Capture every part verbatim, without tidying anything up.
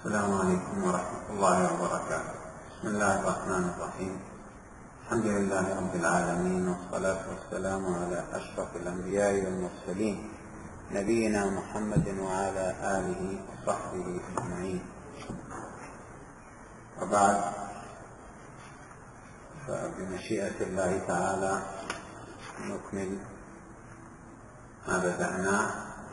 السلام عليكم ورحمة الله وبركاته. بسم الله الرحمن الرحيم. الحمد لله رب العالمين، والصلاة والسلام على أشرف الأنبياء والمرسلين نبينا محمد وعلى آله وصحبه أجمعين. وبعد، فبمشيئة الله تعالى نكمل ما بدأناه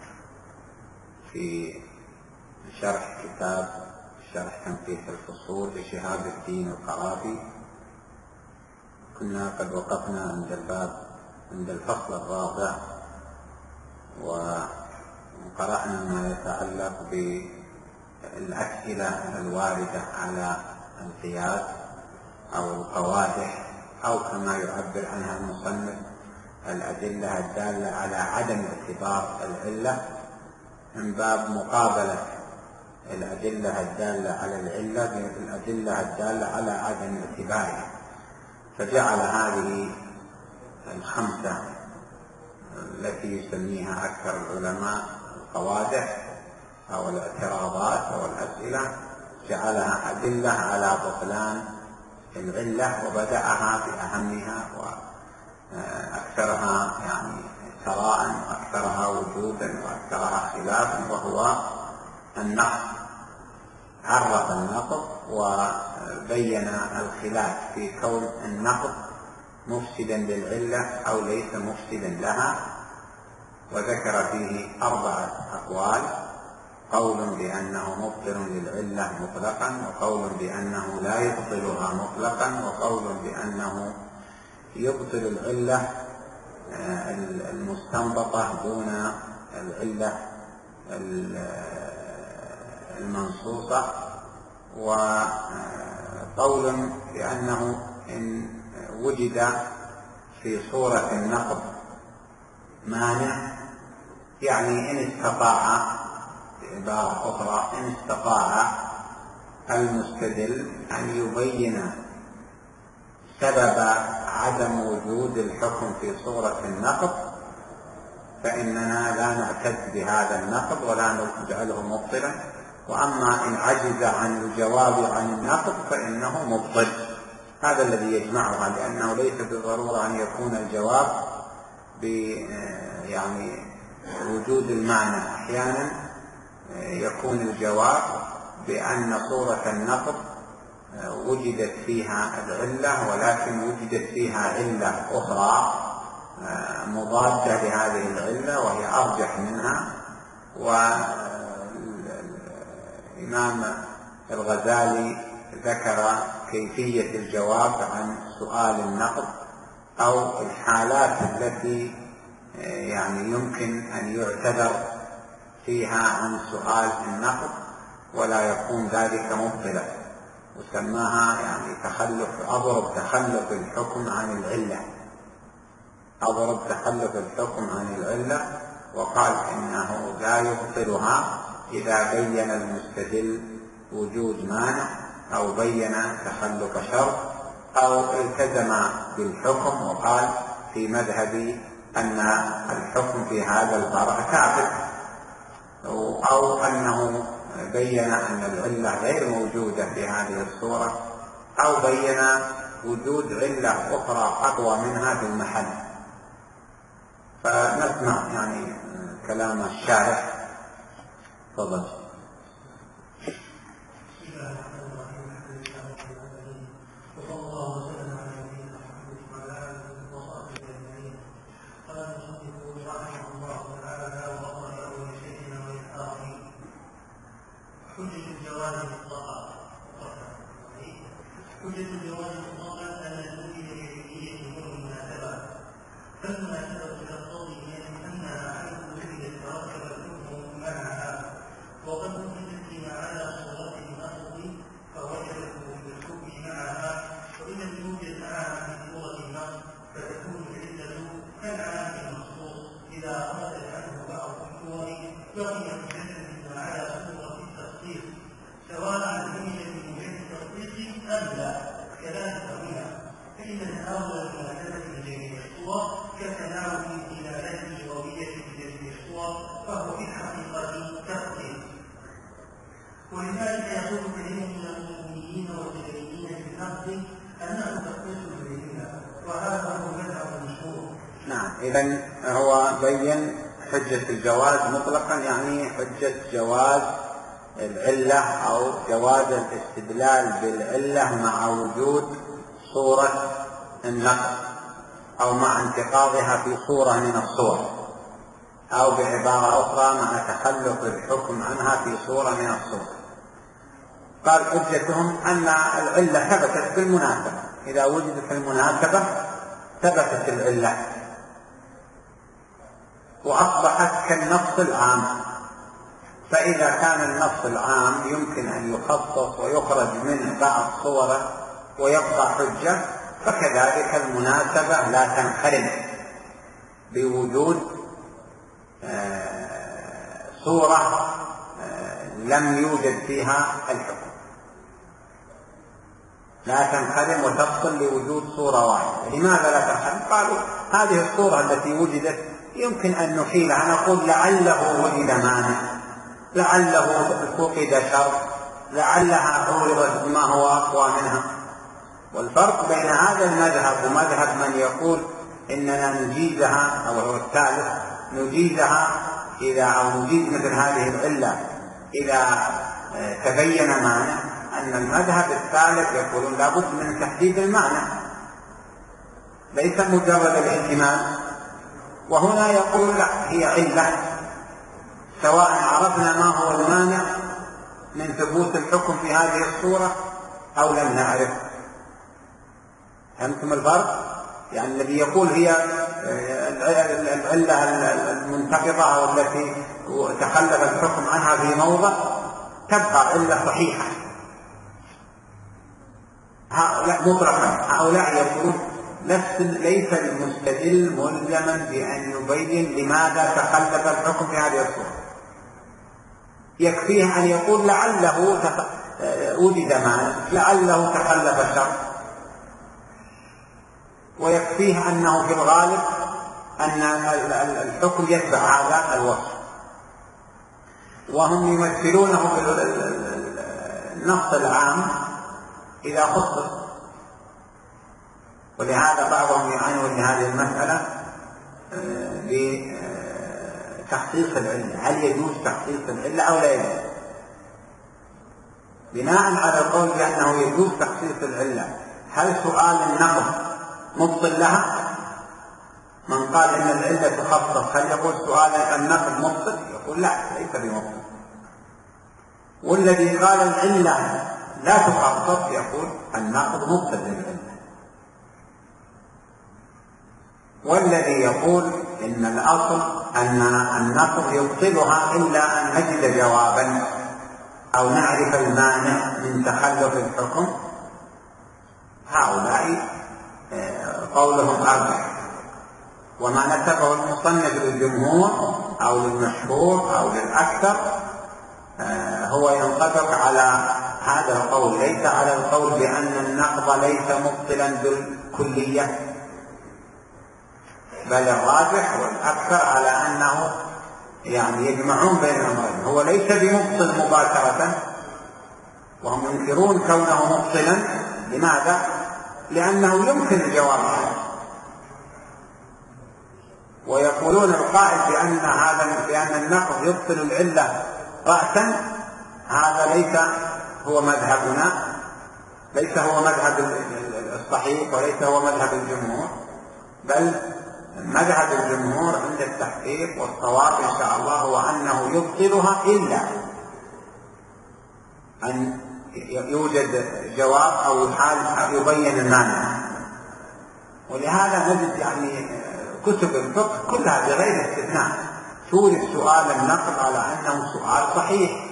في شرح كتاب شرح تنقيح الفصول لشهاب الدين القرافي. كنا قد وقفنا عند الباب عند الفصل الرابع، وقرأنا ما يتعلق بالأسئلة الواردة على القياس أو القوادح، أو كما يعبر عنها المصنف الأدلة الدالة على عدم اعتبار العلة، من باب مقابلة الأدلة الدالة على العلة بالأدلة الدالة على عدم اعتبارها. فجعل هذه الخمسة التي يسميها أكثر العلماء القوادح أو الاعتراضات أو الأسئلة، جعلها أدلة على بطلان العلة، وبدأها بأهمها وأكثرها يعني ثراء وأكثرها وجودا وأكثرها خلافا، وهو النقض. عرف النقض وبين الخلاف في كون النقض مفسدا للعلة أو ليس مفسدا لها، وذكر فيه أربعة أقوال: قول بأنه مبطل للعلة مطلقا، وقول بأنه لا يبطلها مطلقا، وقول بأنه يبطل العلة المستنبطة دون العلة المنصوصة، وقول بأنه إن وجد في صورة النقض مانع، يعني إن استطاع، بعبارة أخرى، إن استطاع المستدل أن يبين سبب عدم وجود الحكم في صورة النقض، فإننا لا نعتد بهذا النقض ولا نجعله مبطلا. وأما إن عجز عن الجواب عن النقض فإنه مبطل. هذا الذي يجمعها، لأنه ليس بالضرورة أن يكون الجواب ب يعني وجود المعنى. أحيانا يكون الجواب بأن صورة النقض وجدت فيها العلة، ولكن وجدت فيها علة أخرى مضادة لهذه العلة وهي أرجح منها. والإمام الغزالي ذكر كيفية الجواب عن سؤال النقض، أو الحالات التي يعني يمكن أن يعتذر فيها عن سؤال النقض ولا يكون ذلك مبطلا، وسماها يعني تخلف أضرب تخلف الحكم عن العلة أضرب تخلف الحكم عن العلة وقال إنه لا يبطلها إذا بين المستدل وجود مانع، أو بين تخلف شرط، أو التزم بالحكم وقال في مذهبي أن الحكم في هذا الفرع ثابت، أو أنه بين أن العلة غير موجودة في هذه الصورة، أو بين وجود علة أخرى أقوى منها في المحل. فنسمع يعني كلام الشارح. تفضل. حجة الجواز مطلقا أن الوجه لكيفية والمناسبة، فالمناسبة تقتضي أنها حيث وجدت تركب الحكم معها، وقد وجدت فيما على صورة النقض فوجبت بالحكم معها، وإن لم يوجد معها في صورة النقض فتكون العلة كالعام المخصوص إذا خرج عنه بعض الصور بقي حجة ما على صورة التخصيص، سواء هي أم لا. كذلك هنا، فإن تناول المناسبة لجميع الصور كتناول النقد أنه تخصيص بهن، وهذا هو المذهب المشهور. نعم، إذن هو بين حجة الجواز مطلقا، يعني حجة جواز العلة أو جواز الاستدلال بالعلة مع وجود صورة النقد أو مع انتقاضها في صورة من الصور، أو بعبارة أخرى مع تخلف الحكم عنها في صورة من الصور. قال حجتهم أن العلة ثبتت بالمناسبة، إذا وجدت المناسبة ثبتت العلة وأصبحت كالنص العام. فإذا كان النص العام يمكن أن يخصص ويخرج منه بعض صوره ويبقى حجة، فكذلك المناسبة لا تنخرم بوجود صورة لم يوجد فيها الحكم، لا تنخرم وتفصل لوجود صورة واحدة. لماذا لا تنخرم؟ قالوا هذه الصورة التي وجدت يمكن أن نحيلها، نقول لعله وجد مانع، لعله فقد شر، لعلها عورضت بما هو أقوى منها. والفرق بين هذا المذهب ومذهب من يقول إننا نجيزها، أو هو الثالث، نجيزها إذا أو نجيز مثل هذه العلة إذا تبين مانع، أن المذهب الثالث يقولون لابد من تحديد المعنى ليس مجرد الاحتمال. وهنا يقول لا، هي علة سواء عرفنا ما هو المانع من ثبوت الحكم في هذه الصورة أو لم نعرف. فهمتم الفرق؟ يعني الذي يقول هي العلة المنتقضة أو التي تخلف الحكم عنها في موضع تبقى علة صحيحة، هؤلاء مطلقا هؤلاء يقولون ليس المستدل ملزما بأن يبين لماذا تخلف الحكم في هذه الصورة، يكفيه أن يقول لعله وجد مانع، لعله تخلف الشر، ويكفيه أنه في الغالب أن الحكم يتبع هذا الوصف. وهم يمثلونه بالنص العام إذا خصص، ولهذا بعضهم يعنون لهذه المسألة بتخصيص العلة، هل يجوز تخصيص العلة أو لا يجوز؟ بناء على القول بأنه يجوز تخصيص العلة، هل سؤال النقض مبطل لها؟ من قال إن العلة تخصص هل يقول سؤال النقض مبطل؟ يقول لا، ليس بمبطل. والذي قال العلة لا تخصص يقول النقض مبطل للعلة. والذي يقول إن الأصل أن النقض يبطلها إلا أن نجد جوابا أو نعرف المانع من تخلف الحكم، هؤلاء قولهم أرجح. وما نسبه المصنف للجمهور أو للمشهور أو للأكثر هو ينطبق على هذا القول، ليس على القول بأن النقض ليس مبطلا بالكلية، بل الراجح والأكثر على أنه يعني يجمعون بين الأمرين، هو ليس بمبطل مباشرة، وهم ينكرون كونه مبطلا. لماذا؟ لأنه يمكن الجواب عنه، ويقولون القائل بأن هذا بأن النقض يبطل العلة رأسا، هذا ليس هو مذهبنا، ليس هو مذهب الصحيح وليس هو مذهب الجمهور، بل مذهب الجمهور عند التحقيق والصواب إن شاء الله هو أنه يبطلها إلا أن يوجد جواب أو حال يبين المانع. ولهذا نجد يعني كتب الفقه كلها بغير استثناء تورد سؤال النقض على أنه سؤال صحيح.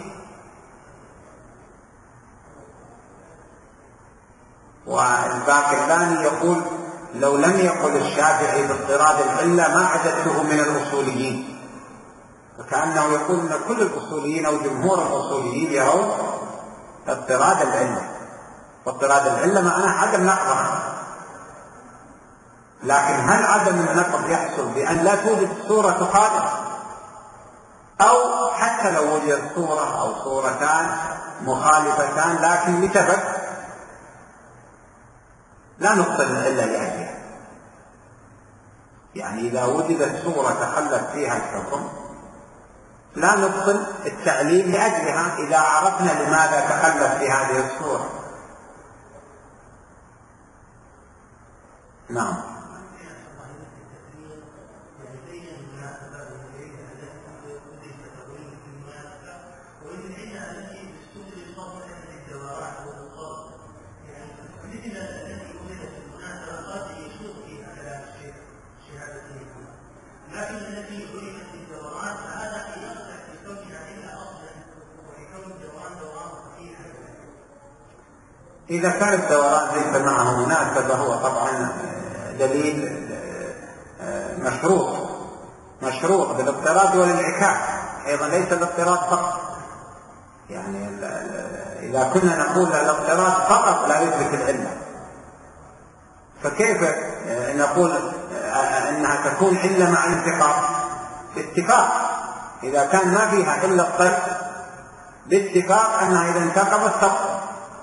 والباقلاني يقول لو لم يقل الشافعي باضطراد العلة ما عددته من الأصوليين، وكأنه يقول أن كل الأصوليين أو جمهور الأصوليين يرون اضطراد العلة، واضطراد العلة معناه عدم نقضها. لكن هل عدم النقض يحصل بأن لا توجد صورة تخالف، أو حتى لو وجد صورة أو صورتان مخالفتان لكن لسبب لا نبطل العلة لأجلها. يعني إذا وجدت صورة تخلف فيها الحكم لا نبطل التعليل لأجلها إذا عرفنا لماذا تخلف في هذه الصورة. نعم. إذا كان الدوران ليس معه مناسبة هو طبعا دليل مشروط مشروط بالاضطراد والانعكاس أيضا، ليس الاضطراد فقط. يعني إذا كنا نقول الاضطراد فقط لا يثبت العلة، فكيف نقول أنها تكون علة مع الانتقاض؟ باتفاق إذا كان ما فيها إلا الطرد باتفاق أنها إذا انتقضت تبطل.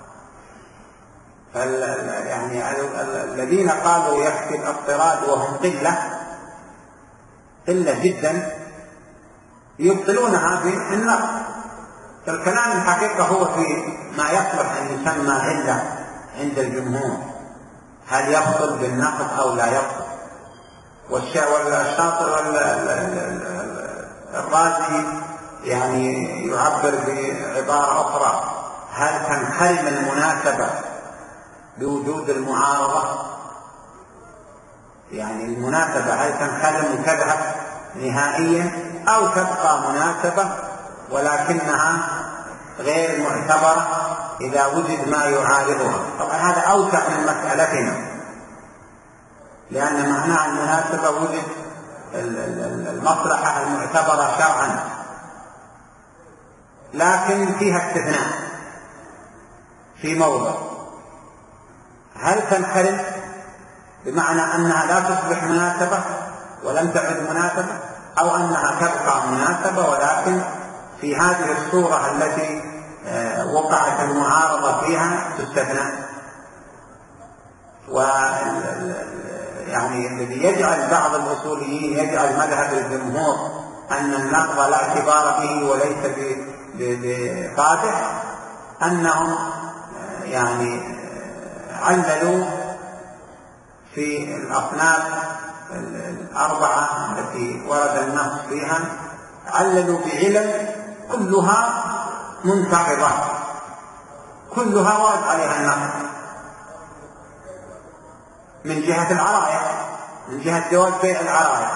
يعني الذين قالوا يكفي الاضطراد وهم قلة قلة جدا يبطلونها في النقض. فالكلام الحقيقة هو في ما يصلح أن يسمى علة عند الجمهور، هل يبطل بالنقض أو لا يبطل. والشاطر الرازي يعني يعبر بعبارة أخرى: هل تنحرم المناسبة بوجود المعارضة؟ يعني المناسبة هل تنحرم وتذهب نهائيا أو تبقى مناسبة ولكنها غير معتبرة إذا وجد ما يعارضها؟ طبعا هذا أوسع من مسألتنا، لأن معنى المناسبة وجد المصلحة المعتبرة شرعا، لكن فيها استثناء في موضع: هل تنحرم بمعنى أنها لا تصبح مناسبة ولم تعد مناسبة، أو أنها تبقى مناسبة ولكن في هذه الصورة التي وقعت المعارضة فيها تستثنى. ويعني الذي يجعل بعض الأصوليين يجعل مذهب الجمهور أن النقض لا اعتبار به وليس بقادح أنهم يعني عللوا في الأصناف الأربعة التي ورد النص فيها، عللوا بعلل كلها منتقضة، كلها ورد عليها النص، من جهة العراية، من جهة جواز بيع العراية.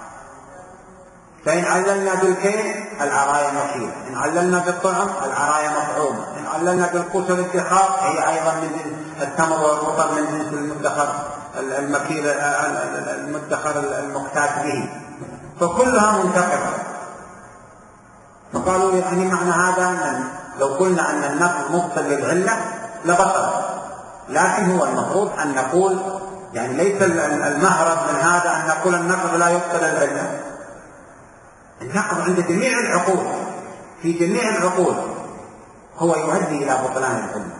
فإن عللنا بالكيل العراية محيلة، إن عللنا بالطعم العراية مطعومة، إن عللنا بالقوت والادخار هي أيضا من جنس التمر والرطب من جنس المدخر المكيل المدخر المقتات به، فكلها منتقضة. فقالوا يعني معنى هذا أن لو قلنا أن النقض مبطل للعلة لبطل، لكن هو المفروض أن نقول يعني ليس المهرب من هذا أن نقول النقض لا يبطل العلة. النقض عند جميع العقول في جميع العقول هو يؤدي إلى بطلان العلة،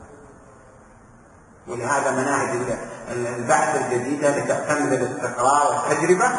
ولهذا مناهج البحث الجديدة لتعتمد الاستقراء والتجربة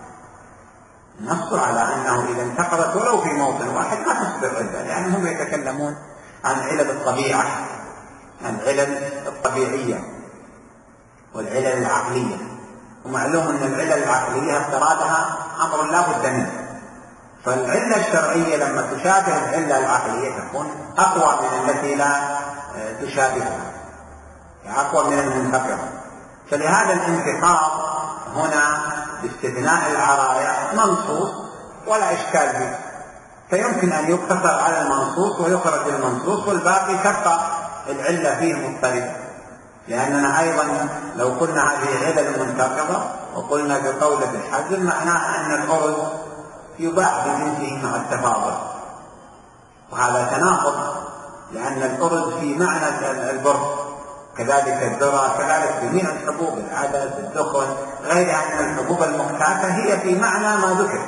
نص على أنه إذا انتقضت ولو في موطن واحد ما تصبر علة، لأنهم يتكلمون عن علل الطبيعة، عن العلل الطبيعية والعلل العقلية. ومعلوم أن العلل العقلية افتراضها أمر لا بد منه، فالعلة الشرعية لما تشابه العلة العقلية تكون أقوى من التي لا تشابهها، أقوى من المنتقضة. فلهذا الانتقاض هنا باستثناء العراية منصوص ولا إشكال فيه، فيمكن أن يقتصر على المنصوص ويخرج المنصوص والباقي تبقى العلة فيه مضطردة. لأننا أيضا لو قلنا هذه علل منتقضة وقلنا بقول بالحجر معناه أن الأرز يباع بجنسه مع التفاضل، وهذا تناقض، لأن الأرز في معنى البر، كذلك الذرة، كذلك جميع الحبوب، العدس، الدخن، غيرها من الحبوب المختلفة هي في معنى ما ذكر.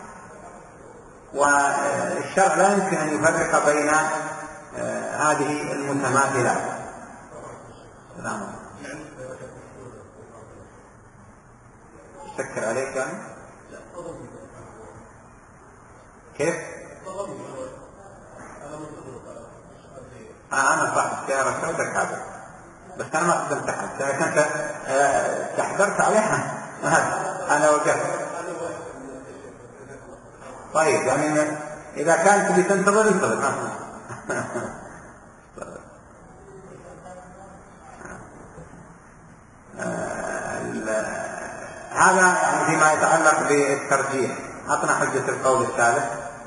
والشرع لا يمكن أن يفرق بين هذه المتماثلات. سكر عليك يعني؟ كيف؟ آه أنا صاحب السيارة سودك هذا، بس أنا ما قدمت أحد، كنت استحضرت عليها أنا وقفت. طيب يعني إذا كانت تبي تنتظر انتظر. هذا يعني فيما يتعلق بالترجيح. أعطنا حجة القول الثالث.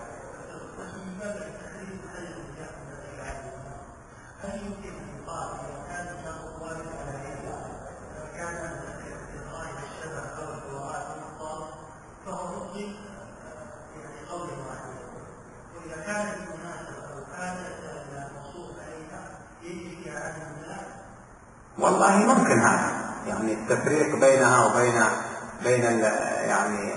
والله ممكن هذا، يعني التفريق بينها وبين بين ال يعني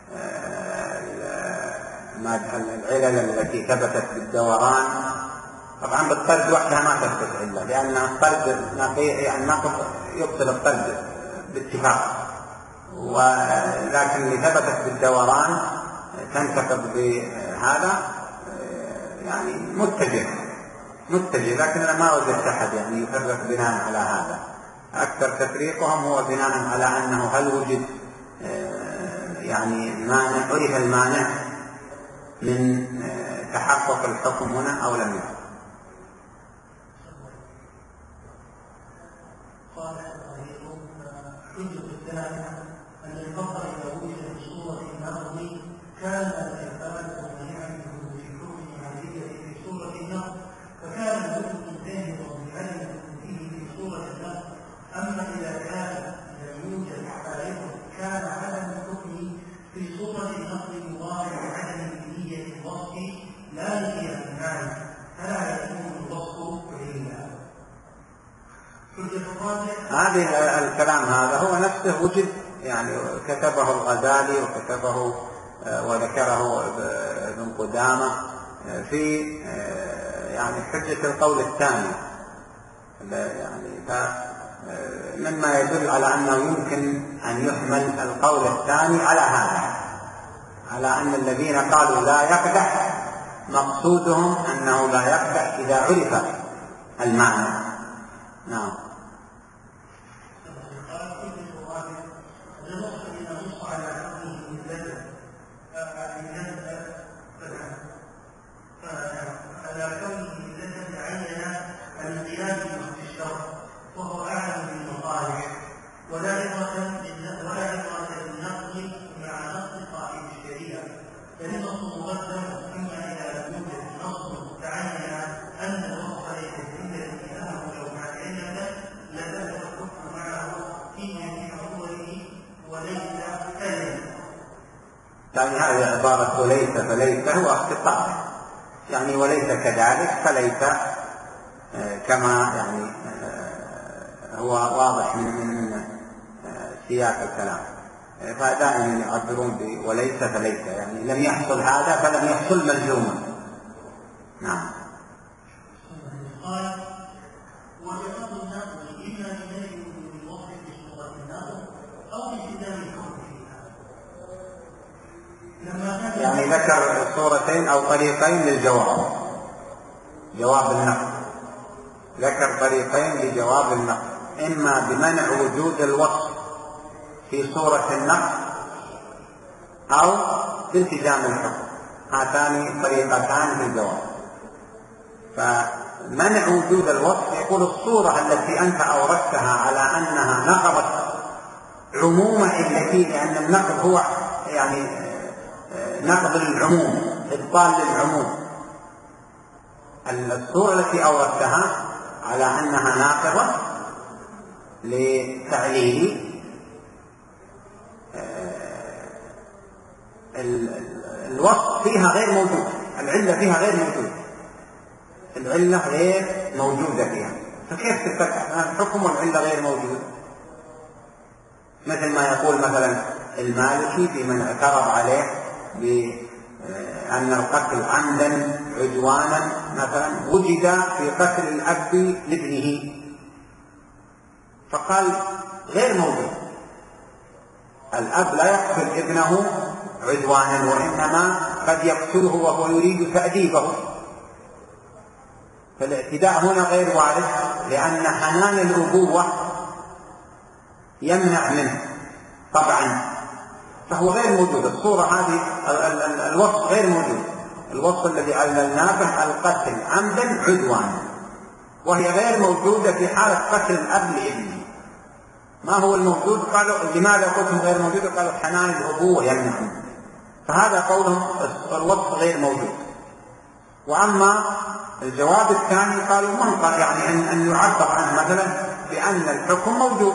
العلل التي ثبتت بالدوران. طبعا بالطرد وحدها ما تثبت علة، لأن الطرد يعني نقض يبطل الطرد باتفاق، ولكن اللي ثبتت بالدوران تنتقض بهذا يعني متجه متجه لكن أنا ما وجدت أحد يعني يفرق بناء على هذا. أكثر تفريقهم هو بناء على أنه هل وجد يعني مانع، عرف المانع من تحقق الحكم هنا أو لم يكن. قال حجة الثانية أن الفقر إذا وجد في صورة النظم كان الإنسان ويعرفه في حكم عادية في صورة النظم، فكان الحكم ظاهرا بعلم فيه في صورة النظم. أما إذا كان لم يوجد حقائق كان عدم الحكم في صورة النظم مضارع عدم نية الوصف لا نية المعنى، فلا يكون الوصف إلا. هذه الكلام هذا هو نفسه وجد يعني كتبه الغزالي وكتبه وذكره ابن قدامة في يعني حجة القول الثاني، يعني مما يدل على أنه يمكن أن يحمل القول الثاني على هذا، على أن الذين قالوا لا يقدح مقصودهم أنه لا يقدح إذا عرف المعنى. نعم. يعني هذه عبارة وليس فليس هو اختصار، يعني وليس كذلك فليس كما يعني هو واضح من سياق الكلام، فدائما يعبرون بوليس فليس، يعني لم يحصل هذا فلم يحصل ملزوما. نعم. يعني ذكر صورتين أو طريقين للجواب، جواب النقد، ذكر طريقين لجواب النقد، إما بمنع وجود الوصف في صورة النقد أو بالتزام الحكم، هاتان طريقتان في الجواب. فمنع وجود الوصف يقول الصورة التي أنت أوردتها على أنها نقضت عموم علتي، لأن النقض هو يعني نقض للعموم، إبطال للعموم. الصورة التي أوردتها على أنها ناقضة لتعليل الوصف فيها غير موجود، العلة فيها غير موجودة، العلة غير موجودة فيها، فكيف تفتح الحكم والعلة غير موجودة؟ مثل ما يقول مثلا المالكي في من اعترض عليه بأن القتل عمدا عدوانا مثلا وجد في قتل الأب لابنه، فقال غير موجود، الأب لا يقتل ابنه عدوانا، وإنما قد يقتله وهو يريد تأديبه، فالاعتداء هنا غير وارد، لأن حنان الأبوة يمنع منه طبعا، فهو غير موجود. الصورة هذه الوصف غير موجود، الوصف الذي عللناه به القتل عمدا عدوانا، وهي غير موجودة في حالة قتل الأب لابنه. ما هو الموجود؟ قالوا لماذا قلتم غير موجود؟ قالوا حنان الأبوة يمنع منه، فهذا قولهم الوصف غير موجود. وأما الجواب الثاني قالوا من قال يعني أن, أن يعبر عنه مثلا بأن الحكم موجود،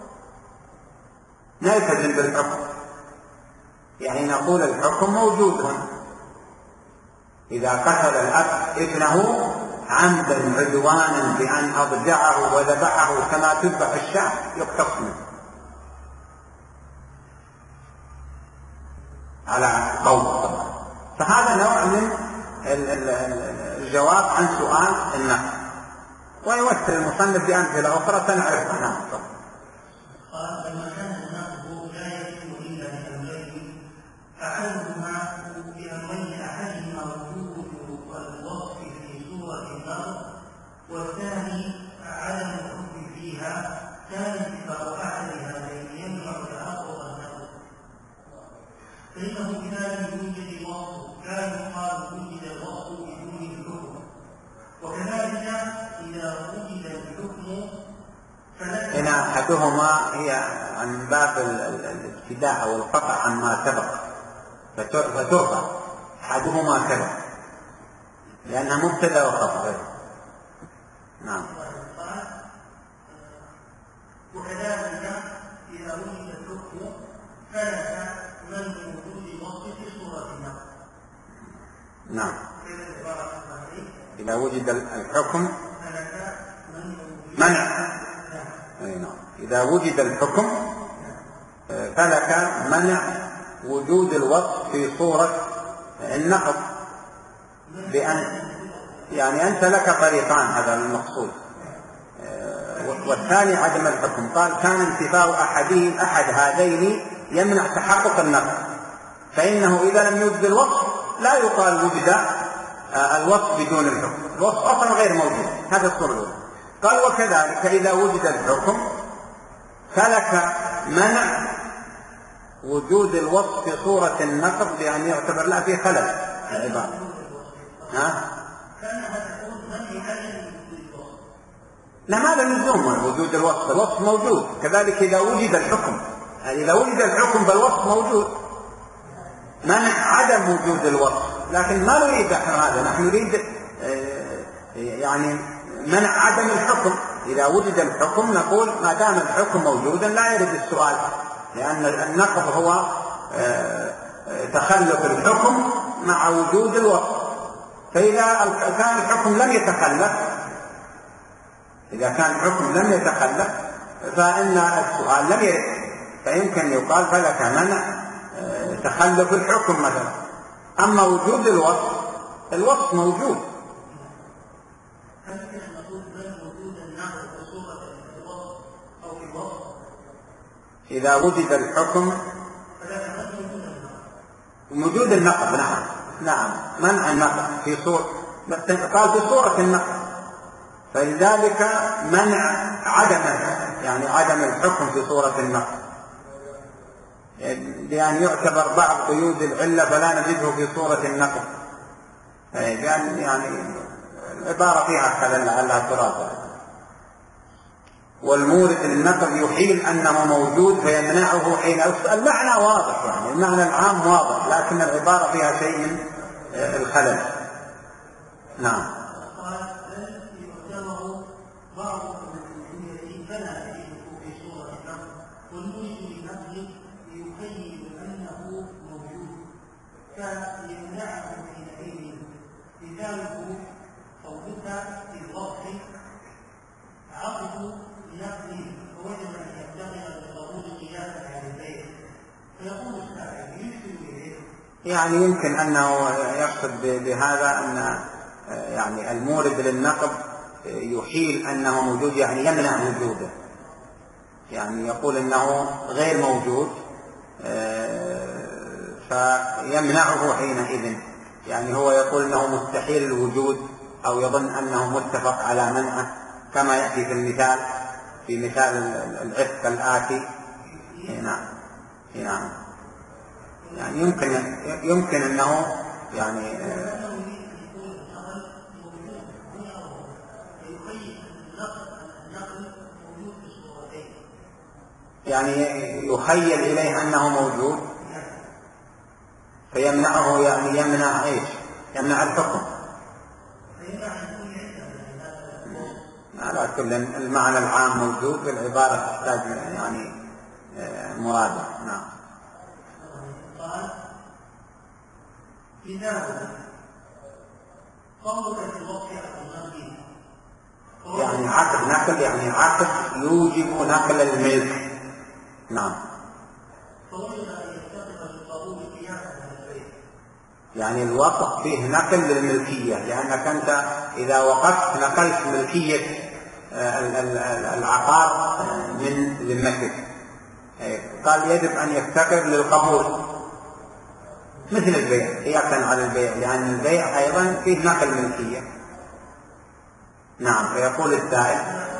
نلتزم بالحكم، يعني نقول الحكم موجود هنا. إذا قتل الأب ابنه عمدا عدوانا بأن أضجعه وذبحه كما تذبح الشاة يقتص منه على قول طبعا. فهذا نوع من الجواب عن سؤال النقل، ويمثل المصنف بأمثلة أخرى سنعرفها. نعم. قال لما كان النقل لا يكون إلا بأمرين، أحدهما بأمرين أحدهما وجود الوصف في صورة النقل، والثاني عدم الحكم فيها، كان اتفاق أحد هذين يمنع تحقق النقل، فإنه إذا لم يوجد الوصف كان يقال وجد الوصف بدون الحكم، وكذلك إذا وجد الحكم هنا أحدهما هي عن باب الابتداء أو القطع عما سبق، فترفع أحدهما سبق لأنها مبتدأ وخبر. نعم. وكذلك إذا وجد الحكم فلك من وجود الوصف في صورة النقل. نعم. إذا وجد الحكم منع. إذا وجد الحكم فلك منع وجود الوصف في صورة النقض، بأن يعني أنت لك طريقان، هذا المقصود. والثاني عدم الحكم، قال كان انتفاء أحدهم أحد هذين يمنع تحقق النقض، فإنه إذا لم يوجد الوصف لا يقال وجد الوصف بدون الحكم، الوصف أصلا غير موجود. هذا الصورة الأولى. قال وكذلك إذا وجد الحكم فلك منع وجود الوصف في صورة النقض بأن يعتبر لا في خلل العبارة. ها؟ لا، ما له لزوم وجود الوصف، الوصف موجود. كذلك إذا وجد الحكم، يعني إذا وجد الحكم فالوصف موجود، منع عدم وجود الوصف، لكن ما نريد نحن هذا، نحن نريد يعني منع عدم الحكم. إذا وجد الحكم نقول ما دام الحكم موجودا لا يرد السؤال، لأن النقض هو تخلف الحكم مع وجود الوصف. فإذا كان الحكم لم يتخلف إذا كان الحكم لم يتخلف فإن السؤال لم يرد، فيمكن يقال فلك منع تخلف الحكم مثلا. أما وجود الوصف، الوصف موجود. إذا وجد الحكم وجود النقض، نعم نعم منع النقض في صورة، قال في صورة النقض، فلذلك منع عدمه، يعني عدم الحكم في صورة النقض، لأن يعتبر بعض قيود العلة فلا نجده في صورة النقض، يعني يعني العبارة فيها خلل لعلها تراجع. والمورد للنقض يحيل أنه موجود فيمنعه حين المعنى واضح، يعني المعنى العام واضح، لكن العبارة فيها شيء من الخلل. نعم. يعني يمكن أنه يقصد بهذا أن يعني المورد للنقض يحيل أنه موجود، يعني يمنع وجوده، يعني يقول أنه غير موجود فيمنعه حينئذ. يعني هو يقول أنه مستحيل الوجود أو يظن أنه متفق على منعه، كما يأتي في المثال في مثال العتق الآتي. نعم نعم يعني يمكن يمكن أنه يعني يعني يخيل إليه أنه موجود فيمنعه، يعني يمنع إيش؟ يمنع الحكم. على كل المعنى العام موجود، بالعبارة تحتاج يعني مرادة. نعم. قال كتاب قولك في الوقت يعني عقد نقل، يعني عقد يوجب نقل الملك. نعم. يعني الوقف فيه نقل للملكية، لأنك أنت إذا وقفت نقلت ملكية العقار من ذمتك. قال يجب أن يفتقر للقبول مثل البيع، قياسا على البيع، لأن البيع أيضا فيه نقل ملكية. نعم. فيقول السائل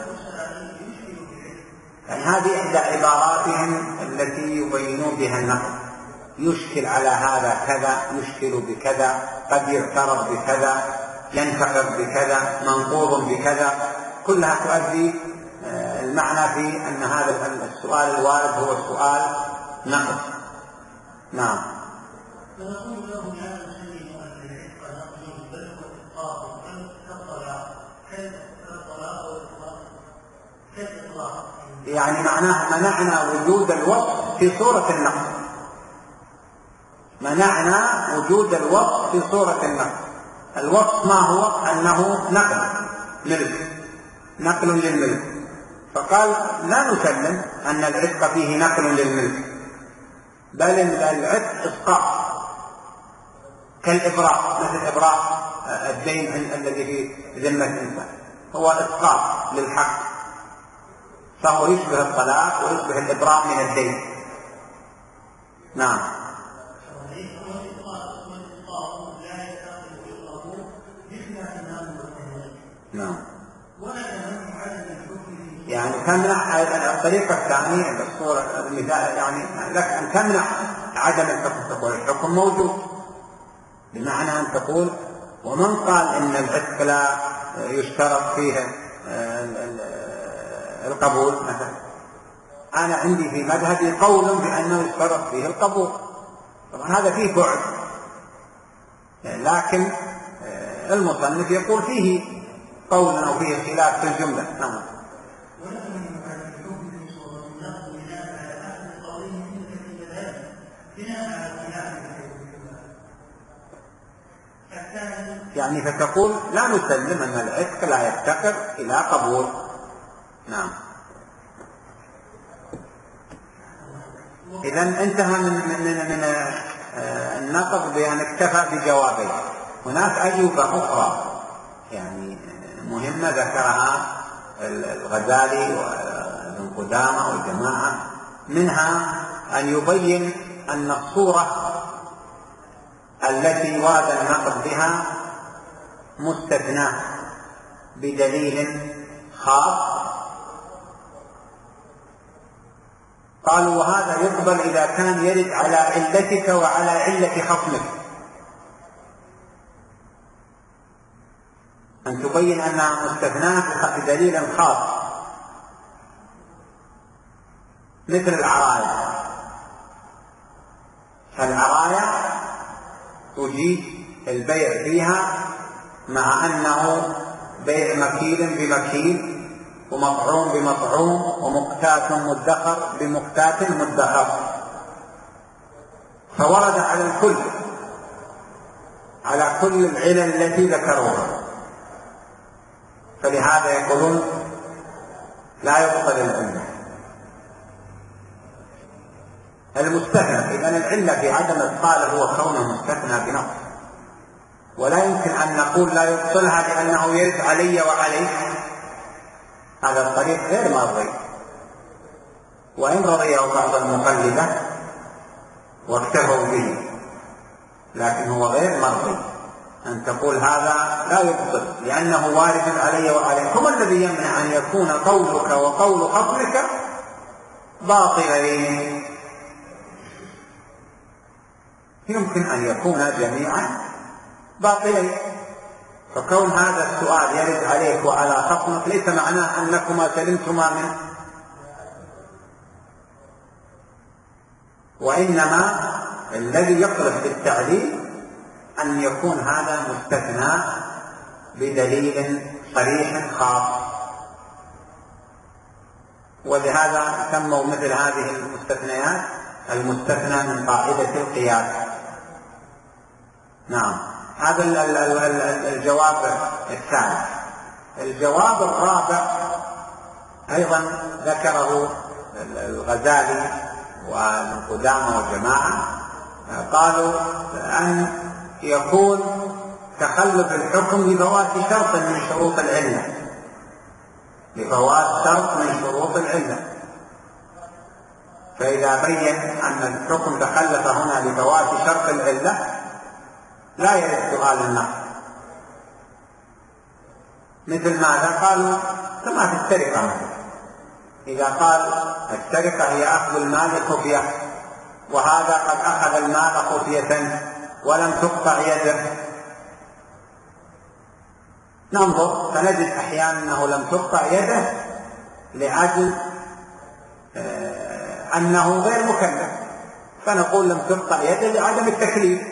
يعني هذه إحدى عباراتهم التي يبينون بها النقل، يشكل على هذا كذا، يشكل بكذا، قد يعترض بكذا، ينتقد بكذا، منقوض بكذا، كلها تؤدي المعنى في أن هذا السؤال الوارد هو سؤال نقل. نعم. فنقول له لا نسلم أن العتق نقل بل هو إسقاط كالطلاق كالإطلاق، يعني معناه منعنا وجود الوصف في صورة النقل، منعنا وجود الوصف في صورة النقل. الوصف ما هو؟ أنه نقل ملك، نقل للملك. فقال لا نسلم أن العتق فيه نقل للملك، بل العتق إسقاط كالإبراء، مثل إبراء الدين الذي في ذمة الإنسان، هو إسقاط للحق، فهو يشبه الطلاق ويشبه الإبراء من الدين. نعم. نعم. يعني تمنع الطريقة الثانية بالصورة المثال، يعني لك أن تمنع عدم الحكم، تقول الحكم موجود، بمعنى أن تقول ومن قال إن العتق لا يشترط فيه القبول مثلا، أنا عندي في مذهبي قول بأنه يشترط فيه القبول، طبعا هذا فيه بعد، لكن المصنف يقول فيه قول أو فيه خلاف في الجملة. نعم. يعني فتقول لا نسلم أن العتق لا يفتقر إلى قبول. نعم. إذن انتهى من, من, من النقض بأن اكتفى بجوابين. هناك أجوبة أخرى يعني مهمة ذكرها الغزالي وابن قدامة والجماعة، منها أن يبين أن الصورة التي ورد النقض بها مستثنى بدليل خاص. قالوا وهذا يقبل إذا كان يرد على علتك وعلى علة خصمك، أن تبين أنها مستثناة بدليل خاص، مثل العراية. فالعراية تجيب البيع فيها مع أنه بيع مكيل بمكيل ومطعوم بمطعوم ومقتات مدخر بمقتات مدخر، فورد على الكل، على كل العلل التي ذكروها، فلهذا يقولون لا يبطل العلة المستثنى. إذن العلة في عدم إبطاله هو كونه مستثنى بنص، ولا يمكن أن نقول لا يبطلها لأنه يرد علي وعليك، هذا الطريق غير مرضي. وإن رضيه بعض المقلدة واكتفوا به، لكن هو غير مرضي أن تقول هذا لا يبطل لأنه وارد علي وعليكم. الذي يمنع أن يكون قولك وقول خصمك باطلين؟ يمكن أن يكون جميعا باطلين. فكون هذا السؤال يرد عليك وعلى خصمك ليس معناه أنكما سلمتما منه، وإنما الذي يطلب بالتعليل أن يكون هذا مستثنى بدليل صريح خاص، ولهذا سموا مثل هذه المستثنيات المستثنى من قاعدة القياس. نعم، هذا الجواب الثالث. الجواب الرابع أيضا ذكره الغزالي وابن قدامة وجماعة، قالوا أن يكون تخلف الحكم لفوات شرط من شروط العلة، لفوات شرط من شروط العلة. فإذا بين أن الحكم تخلف هنا لفوات شرط العلة لا يرد سؤال النقص. مثل ماذا؟ قالوا كما في السرقة مثلا، إذا قال السرقة هي أخذ المال خفية، وهذا قد أخذ المال خفية ولم تقطع يده، ننظر فنجد أحيانا أنه لم تقطع يده لأجل أنه غير مكلف، فنقول لم تقطع يده لعدم التكليف.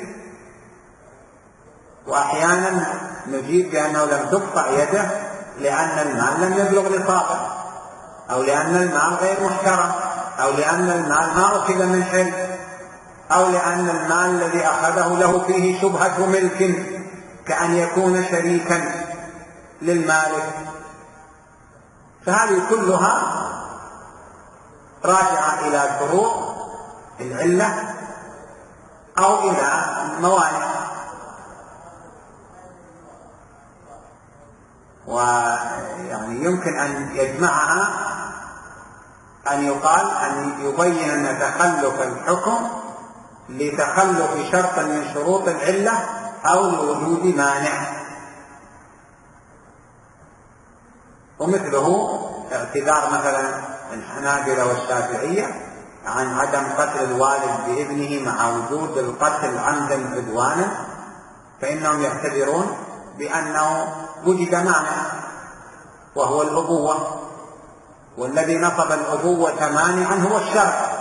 وأحيانا نجيب بأنه لم تقطع يده لأن المال لم يبلغ نصابه، أو لأن المال غير محترم، أو لأن المال ما أخذ من حل، أو لأن المال الذي أخذه له فيه شبهة ملك كأن يكون شريكا للمالك. فهذه كلها راجعة إلى شروط العلة أو إلى موانع. ويعني يمكن أن يجمعها أن يقال أن يبين أن تخلف الحكم لتخلف شرط من شروط العلة أو لوجود مانع. ومثله اعتذار مثلا الحنابلة والشافعية عن عدم قتل الوالد بابنه مع وجود القتل عمدا عدوانا، فإنهم يعتذرون بأنه وجد مانع وهو الأبوة، والذي نصب الأبوة مانعا هو الشرع.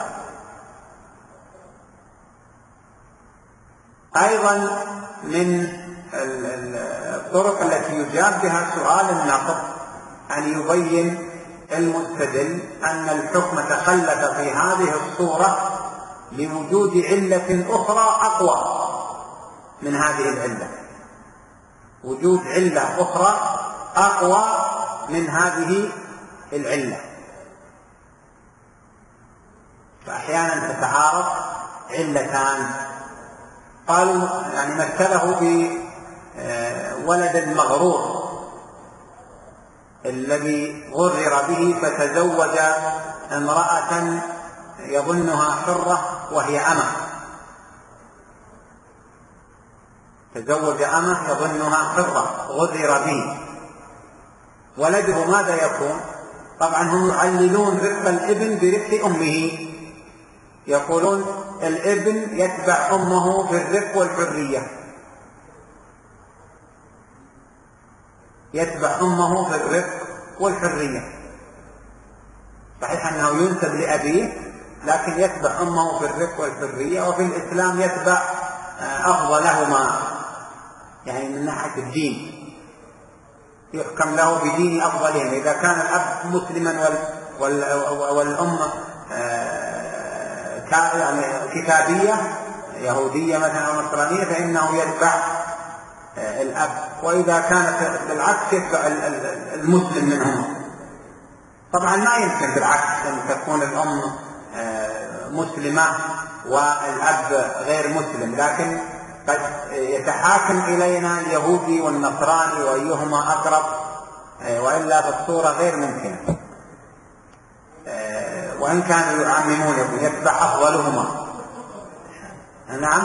أيضا من الطرق التي يجاب بها سؤال النقض أن يبين المستدل أن الحكم تخلف في هذه الصورة لوجود علة أخرى أقوى من هذه العلة، وجود علة أخرى أقوى من هذه العلة. فأحيانا تتعارض علتان. قالوا يعني مثله بولد المغرور الذي غرر به فتزوج امرأة يظنها حرة وهي أمة، تزوج أمة يظنها حرة غرر به، ولده ماذا يكون؟ طبعا هم يعللون رفق الابن برفق أمه، يقولون الابن يتبع أمه في الرفق والحرية، يتبع أمه في الرفق والحرية. صحيح أنه ينسب لأبيه لكن يتبع أمه في الرفق والحرية، وفي الإسلام يتبع أفضلهما يعني من ناحية الدين، يحكم له بدين أفضلهم. إذا كان الأب مسلما والأم يعني كتابية يهودية مثلا أو نصرانية فإنه يتبع الأب، وإذا كانت بالعكس يتبع المسلم منهم. طبعا ما يمكن بالعكس أن تكون الأم مسلمة والأب غير مسلم، لكن قد يتحاكم إلينا اليهودي والنصراني وأيهما أقرب، وإلا فالصورة غير ممكنة، وإن كانوا يعممون يتبع أفضلهما. نعم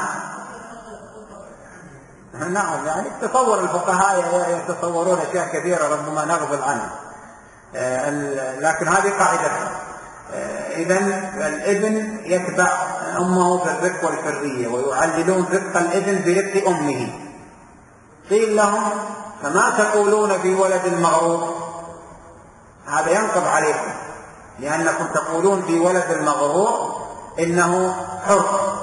نعم يعني تصور الفقهاء يتصورون أشياء كثيرة ربما نغفل عنها، لكن هذه قاعدة. إذن الابن يتبع أمه في الرق والحرية، ويعللون رق الابن برق أمه. قيل لهم فما تقولون في ولد المغرور؟ هذا ينقض عليكم، لأنكم تقولون في ولد المغرور إنه حر،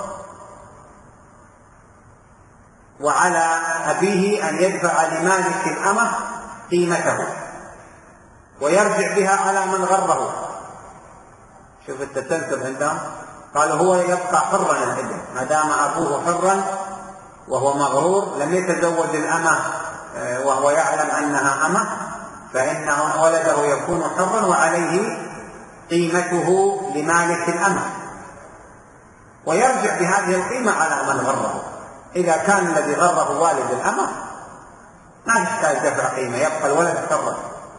وعلى أبيه أن يدفع لمالك الأمة قيمته ويرجع بها على من غره. شوف التسلسل عندهم، قالوا هو يبقى حرا الابن ما دام أبوه حرا وهو مغرور، لم يتزوج الأمة وهو يعلم أنها أمة، فإنه ولده يكون حرا وعليه قيمته لمالك الأمة، ويرجع بهذه القيمة على من غره. إذا كان الذي غره والد الأمة ما يحتاج دفع قيمة، يبقى الولد حرا.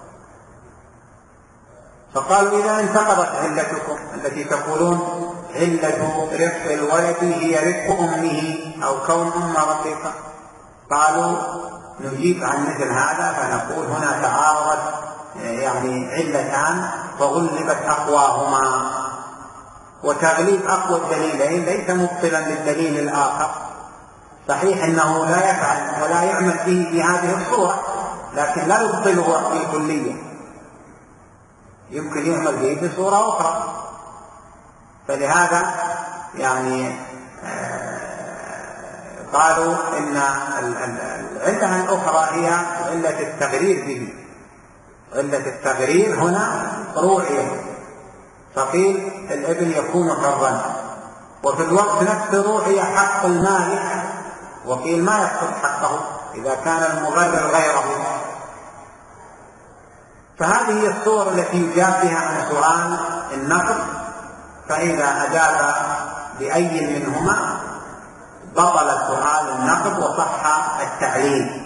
فقالوا إذا انتقضت علتكم التي تقولون علة رق الولد هي رق أمه أو كون أم رقيقة، قالوا نجيب عن مثل هذا فنقول هنا تعارضت يعني علتان فغلبت أقواهما، وتغليب أقوى الدليلين ليس مبطلا للدليل الآخر. صحيح أنه لا يفعل ولا يعمل به في هذه الصورة، لكن لا يبطله بالكلية، يمكن يعمل به بصورة أخرى. فلهذا يعني قالوا إن العلة الأخرى هي علة التغرير به. علة التغرير هنا روحية، فقيل الابن يكون حرا، وفي الوقت نفسه روحية حق المالك، وقيل ما يحصل حقه إذا كان المغرر غيره. فهذه هي الصور التي يجاب بها عن سؤال النقض، فإذا أجاب بأي منهما بطل سؤال النقض وصح التعليل.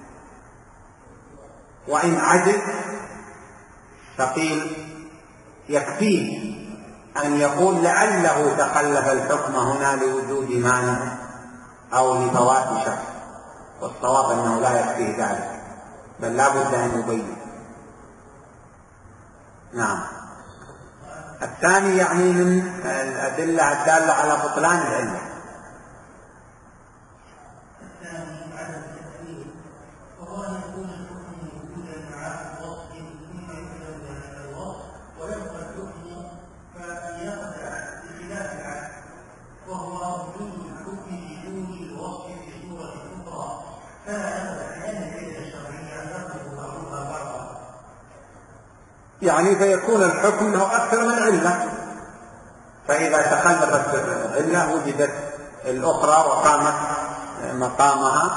وإن عجز فقيل يكفيه أن يقول لعله تخلف الحكم هنا لوجود مانع أو لفوات شخص، والصواب أنه لا يكفيه ذلك، بل لا بد أن يبين. نعم. الثاني يعني من الأدلة الدالة على بطلان العلة. يعني فيكون الحكم له أكثر من علة، فإذا تخلفت العلة وجدت الأخرى وقامت مقامها،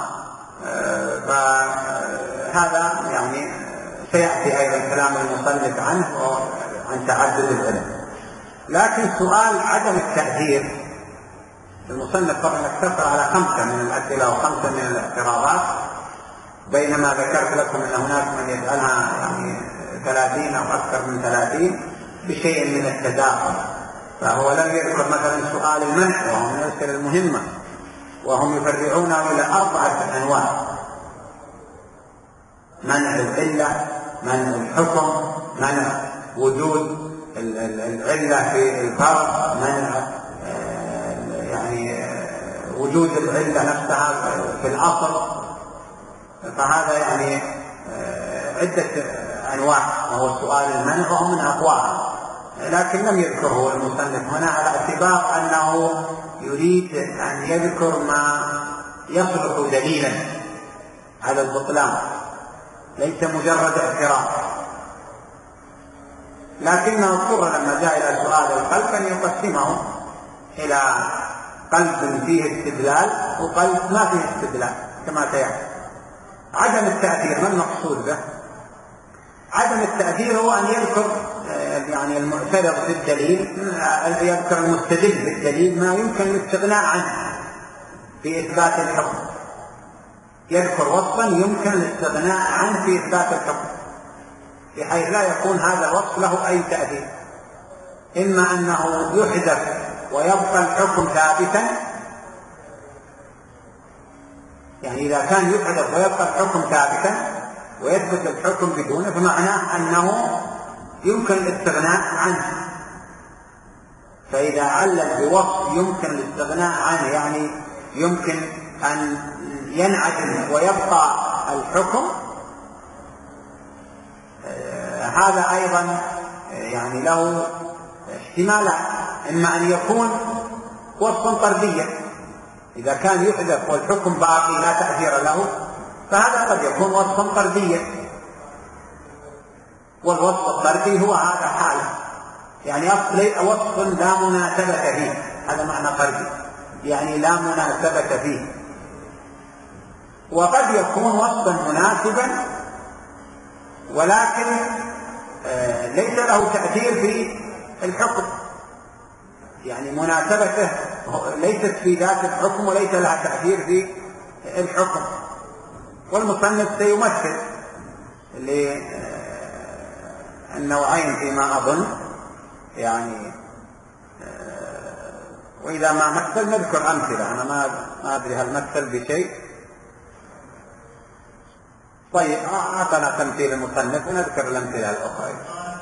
فهذا يعني سيأتي أيضا كلام المصنف عنه عن تعدد العلة. لكن سؤال عدم التأثير، المصنف طبعا اقتصر على خمسة من الأسئلة وخمسة من الاعتراضات، بينما ذكرت لكم أن هناك من يسألها يعني ثلاثين أو أكثر من ثلاثين بشيء من التداخل. فهو لم يذكر مثلا سؤال المنع، وهو من الأسئلة المهمة، وهم يفرعونه إلى أربعة أنواع: منع العلة، منع الحكم، منع وجود العلة في الفرع، منع يعني وجود العلة نفسها في الأصل. فهذا يعني عدة أنواع، وهو سؤال المنع وهو من أقواها، لكن لم يذكره المصنف هنا على اعتبار أنه يريد أن يذكر ما يصلح دليلا على البطلان، ليس مجرد اعتراف. لكنه اضطر لما جاء إلى سؤال القلب أن يقسمه إلى قلب فيه استدلال وقلب ما فيه استدلال كما سيأتي. عدم التأثير ما المقصود به؟ عدم التأثير هو أن يذكر يعني المعترض بالدليل، يذكر المستدل بالدليل ما يمكن الاستغناء عنه في إثبات الحكم، يذكر وصفا يمكن الاستغناء عنه في إثبات الحكم، بحيث لا يكون هذا الوصف له أي تأثير، إما أنه يحذف ويبقى الحكم ثابتا، يعني إذا كان يحدث ويبقى الحكم ثابتا ويثبت الحكم بدونه فمعناه أنه يمكن الاستغناء عنه. فإذا علل بوصف يمكن الاستغناء عنه يعني يمكن أن ينعدم ويبقى الحكم، آه هذا أيضا يعني له احتمالات، إما أن يكون وصفا طرديا، إذا كان يحدث والحكم باقي لا تأثير له فهذا قد يكون وصفا طرديا، والوصف الطردي هو هذا حاله، يعني وصف لا مناسبة فيه، هذا معنى طردي، يعني لا مناسبة فيه. وقد يكون وصفا مناسبا ولكن ليس له تأثير في الحكم، يعني مناسبته ليست في ذات الحكم وليس لها تأثير في الحكم. والمصنف سيمثل للنوعين فيما أظن، يعني وإذا ما مثل نذكر أمثلة، أنا ما ما أدري هل مثل بشيء. طيب أعطنا تمثيل المصنف ونذكر الأمثلة الأخرى.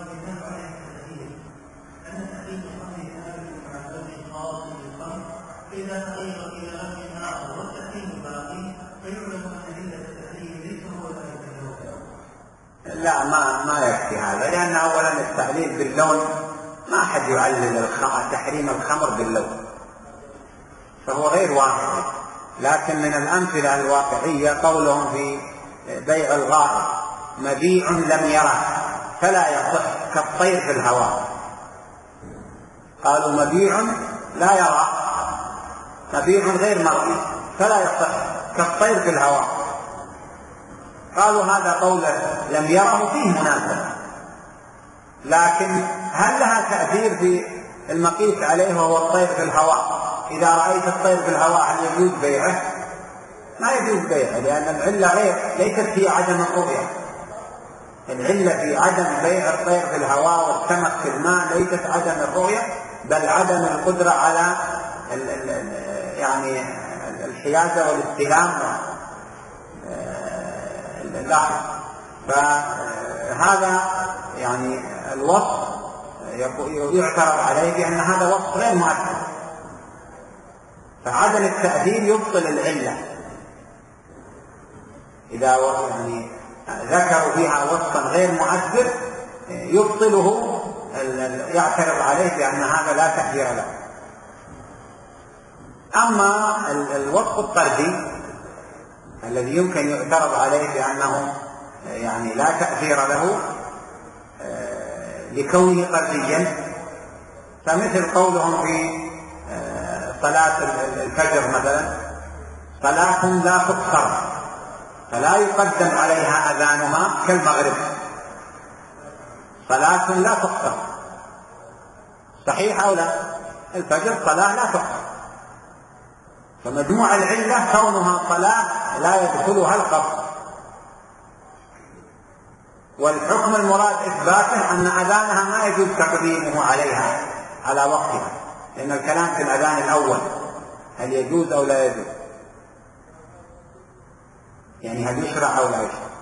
لا ما ما يكفي هذا، لأن أولا التعليل باللون ما أحد يعلل تحريم الخمر باللون، فهو غير واقعي. لكن من الأمثلة الواقعية قولهم في بيع الغائب مبيع لم يره فلا يصح كالطير في الهواء. قالوا مبيع لا يرى، مبيع غير مرئي فلا يصح كالطير في الهواء. قالوا هذا قول لم يره فيه مناسبة، لكن هل لها تأثير في المقيس عليه وهو الطير في الهواء؟ إذا رأيت الطير في الهواء هل يجوز بيعه؟ ما يجوز بيعه، لأن العلة غير ليست في عدم الرؤية، العلة في عدم بيع الطير في الهواء والسمك في الماء ليست عدم الرؤية، بل عدم القدرة على ال ال يعني الحيازة والاستلام اللحظ. فهذا يعني الوصف يعترض عليه بأن هذا وصف غير مؤثر، فعدم التأثير يبطل العلة. إذا يعني ذكروا فيها وصفا غير مؤثر يبطله، يعترض عليه بأن هذا لا تأثير له. أما الوصف الطردي الذي يمكن يعترض عليه بأنه يعني لا تأثير له لكونه طرديا، فمثل قولهم في صلاة الفجر مثلا صلاة لا تقصر فلا يقدم عليها أذانها كالمغرب، صلاة لا تقصر، صحيح أو لا؟ الفجر صلاة لا تقصر، فمجموع العلة كونها صلاة لا يدخلها القصر، والحكم المراد إثباته أن أذانها ما يجوز تقديمه عليها على وقتها، لأن الكلام في الأذان الأول هل يجوز أو لا يجوز، يعني هل يشرع أو لا يشرع.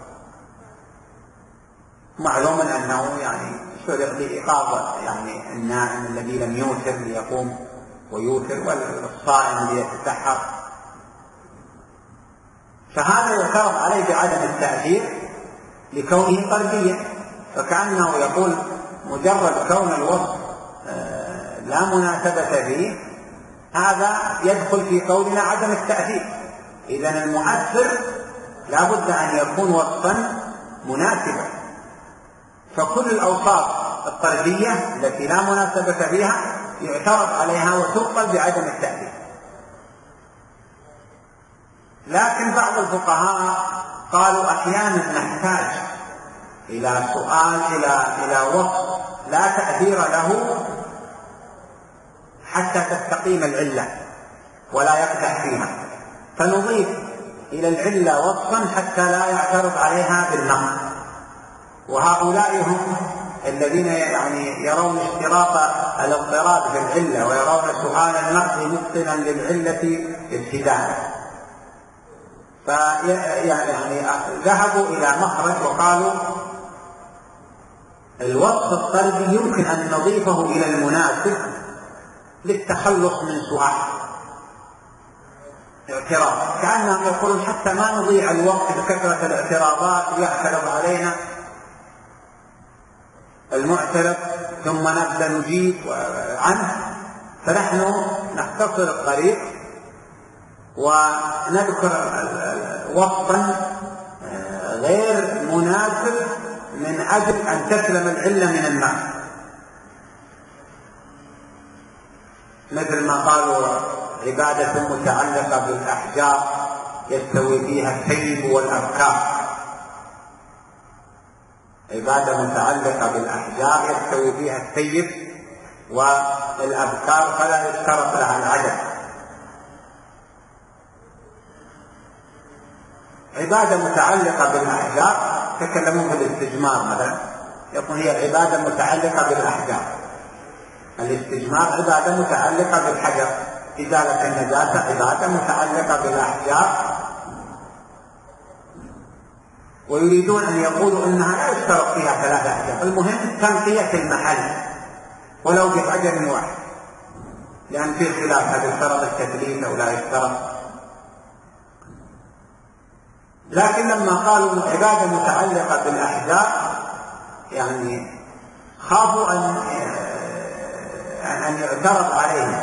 معلوم أنه يعني شرع لإيقاظ يعني النائم الذي لم يوتر ليقوم ويوتر، والصائم ليتسحر، فهذا يعترض عليه بعدم التأثير لكونه طرديا، فكأنه يقول مجرد كون الوصف لا مناسبة فيه هذا يدخل في قولنا عدم التأثير. إذن المؤثر لا بد أن يكون وصفا مناسبا، فكل الأوصاف الطردية التي لا مناسبة فيها يعترض عليها وتبطل بعدم التأثير. لكن بعض الفقهاء قالوا أحيانا نحتاج إلى سؤال إلى إلى وصف لا تأثير له حتى تستقيم العلة ولا يقدح فيها، فنضيف إلى العلة وصفا حتى لا يعترض عليها بالنقص. وهؤلاء هم الذين يعني يرون اشتراط الاضطراد في العلة ويرون سؤال النقص مبطلا للعلة ابتداء. فيعني ذهبوا إلى مخرج وقالوا الوصف الطردي يمكن أن نضيفه إلى المناسب للتخلص من سؤال اعتراض، كأنهم يقولون حتى ما نضيع الوقت بكثرة الاعتراضات ويعترض علينا المعترض ثم نبدأ نجيب عنه، فنحن نختصر الطريق ونذكر وصفا غير مناسب من أجل أن تسلم العلة من النار، مثل ما قالوا عبادة متعلقة بالأحجار يستوي فيها الثيب والأبكار، عبادة متعلقة بالأحجار يستوي فيها الثيب والأبكار فلا يشترط لها العدد. عبادة متعلقة بالأحجار تكلمون في الاستجمار مثلا، يقول هي العبادة متعلقة بالأحجار، الاستجمار عبادة متعلقة بالحجر، إزالة النجاسة عبادة متعلقة بالأحجار، ويريدون أن يقولوا أنها لا يشترط فيها ثلاثة أحجار، المهم تنقية المحل ولو بحجر واحد، لأن في خلاف هل يشترط التثليث أو لا يشترط. لكن لما قالوا عبادة متعلقة بالأحجار يعني خافوا أن أن يعترض عليهم،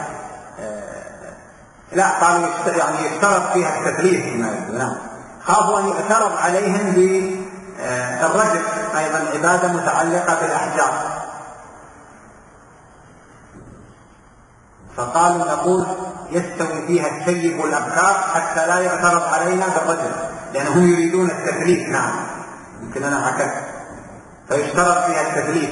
لا قالوا يعني يشترط فيها التثليث فيما يقولون، خافوا أن يعترض عليهم بالرجل أيضا عبادة متعلقة بالأحجار، فقالوا نقول يستوي فيها الثيب والأبكار حتى لا يعترض علينا بالرجل، لأنهم يريدون التثليث. نعم يمكن أنا هكذا، فيشترط فيها التثليث.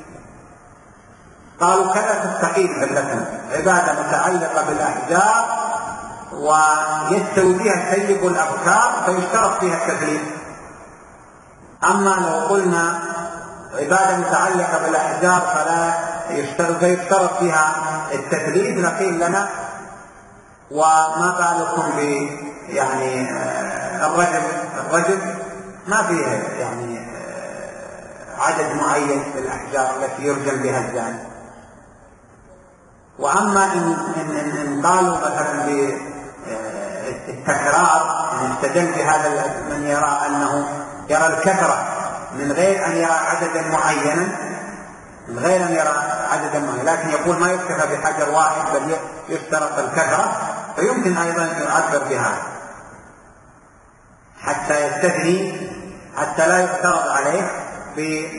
قالوا كذا تستقيم علتنا، عبادة متعلقة بالأحجار ويستوي فيها الثيب والأبكار فيشترط فيها التثليث. أما لو قلنا عبادة متعلقة بالأحجار فلا يشترط فيشترط فيها التثليث لقيل لنا وما بالكم ب يعني الرجل الرجل ما فيه يعني عدد معين في الأحجار التي يرجم بها الزاني. وأما إن, إن, إن قالوا مثلا بالتكرار يعني استدل بهذا من يرى أنه يرى الكثرة من غير أن يرى عددا معينا، من غير أن يرى عددا معينا، لكن يقول ما يكتفى بحجر واحد بل يشترط الكثرة، فيمكن أيضا أن يعبر بهذا حتى يستثني، حتى لا يعترض عليه ب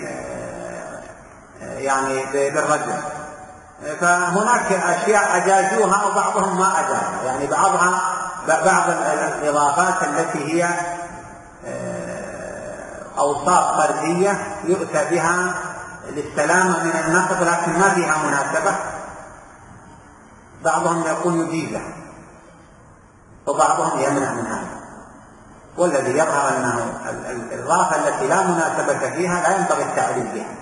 يعني بالرجل. فهناك أشياء أجازوها وبعضهم ما أجازها، يعني بعضها بعض الإضافات التي هي أوصاف فردية يؤتى بها للسلامة من النقض لكن ما فيها مناسبة، بعضهم يقول يجيزها وبعضهم يمنع من هذا. والذي يظهر أنه الإضافة التي لا مناسبة فيها لا ينبغي التعليل بها،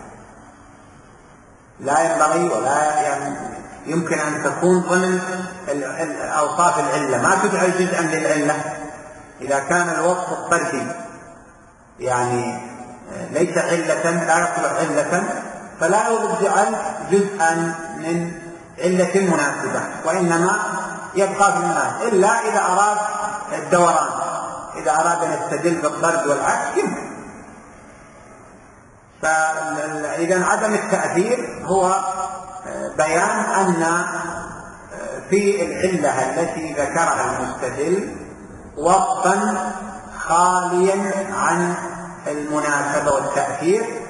لا ينبغي ولا يمكن أن تكون ضمن أوصاف العلة، ما تجعل جزءا للعلة. إذا كان الوصف الطردي يعني ليس علة لا يصلح علة فلا يجعل جزءا من علة مناسبة، وإنما يبقى في المناسب إلا إذا أراد الدوران، إذا أراد أن يستدل بالطرد والعكس يمكن. فإذا عدم التأثير هو بيان أن في العلة التي ذكرها المستدل وصفا خاليا عن المناسبة والتأثير،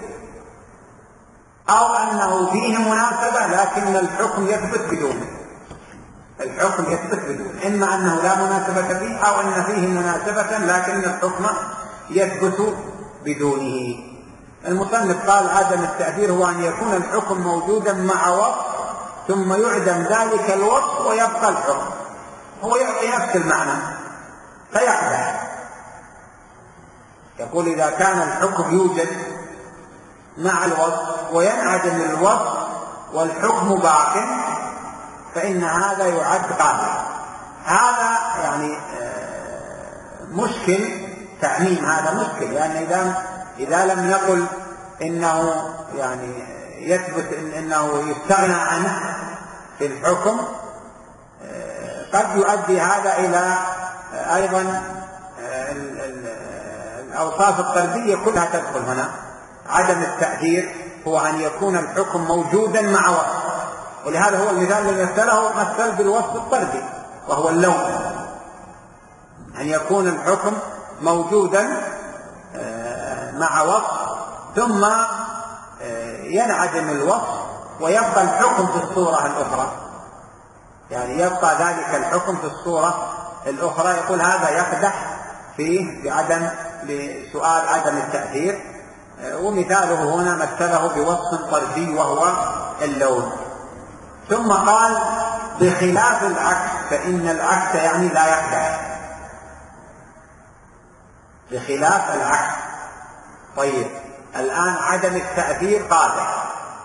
أو أنه فيه مناسبة لكن الحكم يثبت بدونه، الحكم يثبت بدونه، إما أنه لا مناسبة فيه أو أن فيه مناسبة لكن الحكم يثبت بدونه. المصنف قال عدم التأثير هو أن يكون الحكم موجودا مع وصف ثم يعدم ذلك الوصف ويبقى الحكم، هو يعطي نفس المعنى فيقبح. يقول إذا كان الحكم يوجد مع الوصف وينعدم الوصف والحكم باق فإن هذا يعد قابل. هذا يعني مشكل تعميم، هذا مشكل، لأن إذا إذا لم يقل إنه يعني يثبت إن إنه يستغنى عنه في الحكم قد يؤدي هذا إلى أيضا الأوصاف الطردية كلها تدخل هنا. عدم التأثير هو أن يكون الحكم موجودا مع وصف، ولهذا هو المثال الذي مثله مثل بالوصف الطردي وهو اللون، أن يكون الحكم موجودا مع وصف ثم ينعدم الوصف ويبقى الحكم في الصورة الأخرى، يعني يبقى ذلك الحكم في الصورة الأخرى. يقول هذا يقدح فيه بعدم بسؤال عدم التأثير، ومثاله هنا مثله بوصف طردي وهو اللون. ثم قال بخلاف العكس فإن العكس يعني لا يقدح، بخلاف العكس. طيب الآن عدم التأثير قادح،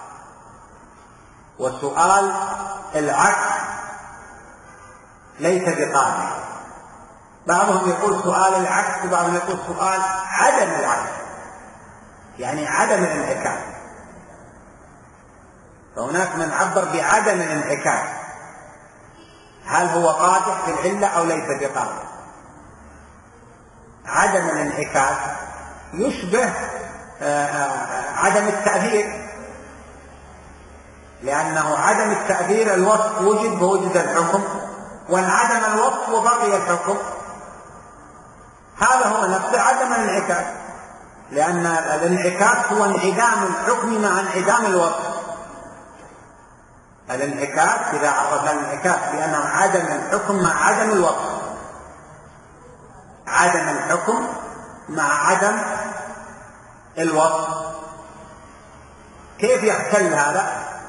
وسؤال العكس ليس بقادح. بعضهم يقول سؤال العكس وبعضهم يقول سؤال عدم العكس، يعني عدم الانعكاس. فهناك من عبر بعدم الانعكاس، هل هو قادح في العلة أو ليس بقادح؟ عدم الانعكاس يشبه عدم التأثير، لأنه عدم التأثير الوصف وجد ووجد الحكم، وانعدم الوصف وبقي الحكم. هذا هو نفسه عدم الانعكاس، لأن الانعكاس هو انعدام الحكم مع انعدام الوصف. الانعكاس إذا عرفنا الانعكاس بأنه عدم الحكم مع عدم الوصف، عدم الحكم مع عدم الوصف. كيف يختل هذا؟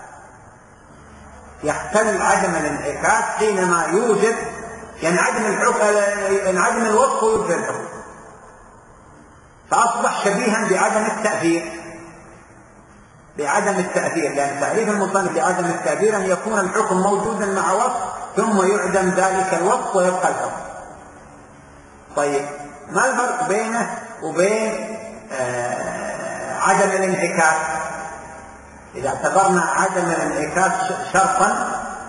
يختل عدم الانعكاس حينما يوجد ينعدم الحكم ينعدم الوصف ويوجد الحكم، فأصبح شبيها بعدم التأثير، بعدم التأثير، لأن تعريف المصنف بعدم التأثير أن يكون الحكم موجودا مع وصف ثم يعدم ذلك الوصف ويبقى الحكم. طيب ما الفرق بينه وبين آه عدم الانعكاس؟ إذا اعتبرنا عدم الانعكاس شرطا،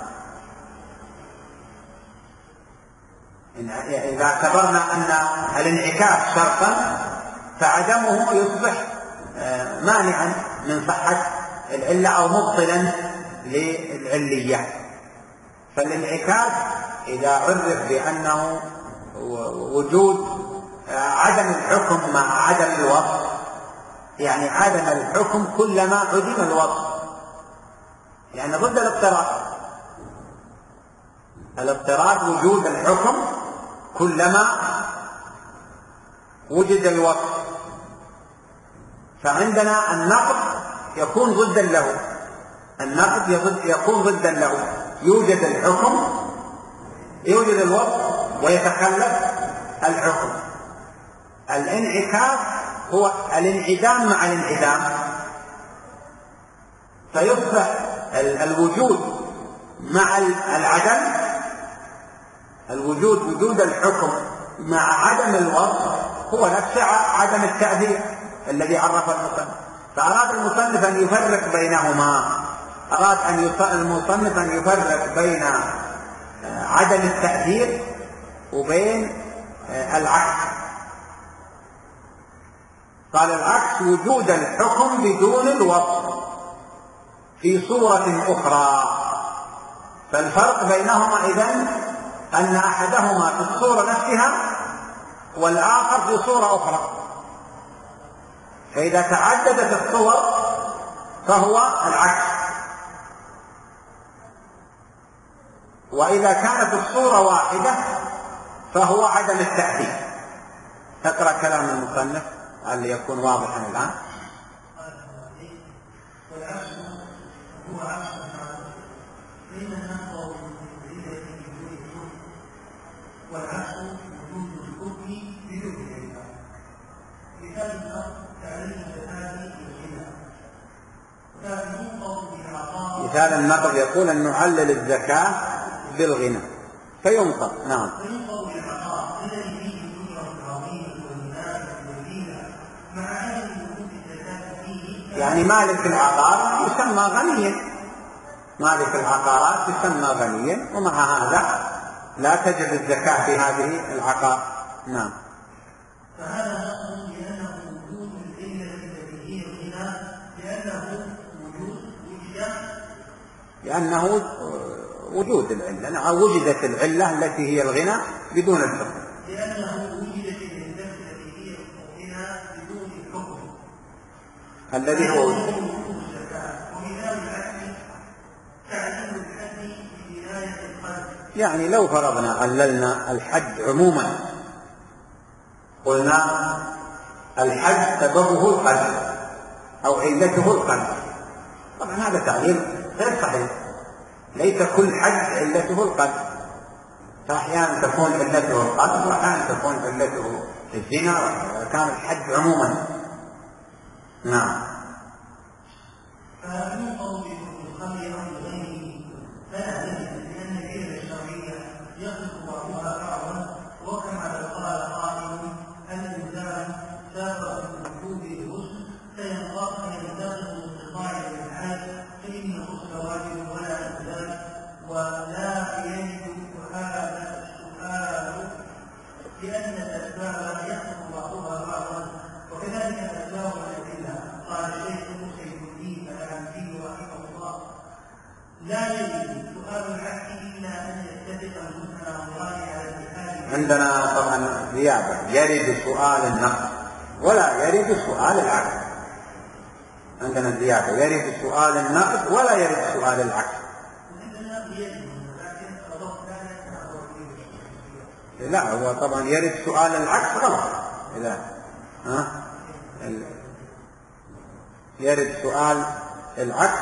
إذا اعتبرنا أن الانعكاس شرطا فعدمه يصبح مانعا من صحة العلة أو مبطلا للعلية. فالانعكاس إذا عرف بأنه وجود عدم الحكم مع عدم الوصف، يعني عدم الحكم كلما عدم الوصف، يعني ضد الاضطراد. الاضطراد وجود الحكم كلما وجد الوصف، فعندنا النقض يكون ضدا له، النقض يكون ضدا له، يوجد الحكم يوجد الوصف ويتخلف الحكم. الانعكاس هو الانعدام مع الانعدام، فيصبح الوجود مع العدم، الوجود وجود الحكم مع عدم الوصف هو نفسه عدم التأثير الذي عرف المصنف. فأراد المصنف أن يفرق بينهما، أراد أن المصنف أن يفرق بين عدم التأثير وبين العكس. قال العكس وجود الحكم بدون الوصف في صورة أخرى. فالفرق بينهما إذن أن أحدهما في الصورة نفسها والآخر في صورة أخرى. فإذا تعددت الصور فهو العكس، وإذا كانت الصورة واحدة فهو عدم التأثير. تقرأ كلام المصنف لعل يكون واضحا الآن. والعكس هو عكس الحاصل، فإن النقض بالعلة بدون الحكم، والعكس وجود الحكم بدون العلة. مثال النقض تعليم الزكاة والغنى، وكان ينقض بالعطاء. مثال النقض يقول أن نعلل الزكاة بالغنى فينقض. نعم. فينقض بالعطاء الذي فيه قدرة يعني مالك العقار يسمى غنيا، مالك العقارات يسمى غنيا، ومع هذا لا تجب الزكاة في هذه العقار. نعم. فهذا نقص لأنه وجود العلة التي هي الغنى، لأنه وجود وجد لأنه وجود العلة، نعم وجدت العلة التي هي الغنى بدون الحكم، لأنه وجدت العلة التي هي الغنى بدون الحكم الذي هو ومثال العدل تعليم الحد بولاية القلب. يعني لو فرضنا عللنا الحد عموما، قلنا الحد سببه القلب أو علته القلب، طبعا هذا تعليل غير صحيح، ليس كل حد علته القلب، فأحيانا تكون علته القلب وأحيانا تكون علته الزنا، كان الحد عموما. نعم. فينقض بالخمر أو غيره فلا تجد، لأن العلة الشرعية يصف بعضها بعضا، وكما لو قال قائل الإنسان سافر بوجوب الغسل فينقض انقطاع الحاج فإنه الواجب ولا إنزال، ولا يجب هذا السؤال لأن الأسباب يصف بعضها بعضا، وكذلك الأسباب الأدلة. قال الشيخ سيد الدين الألماني رحمه الله: لا يجب سؤال العكس إلا أن يتفق المتناظران على الاتحاد. عندنا طبعا زيادة، يرد سؤال النقص ولا يرد سؤال العكس، عندنا زيادة يرد سؤال النقص ولا يرد سؤال العكس. لا هو طبعا يرد سؤال العكس غلط، لا ها يرد سؤال العكس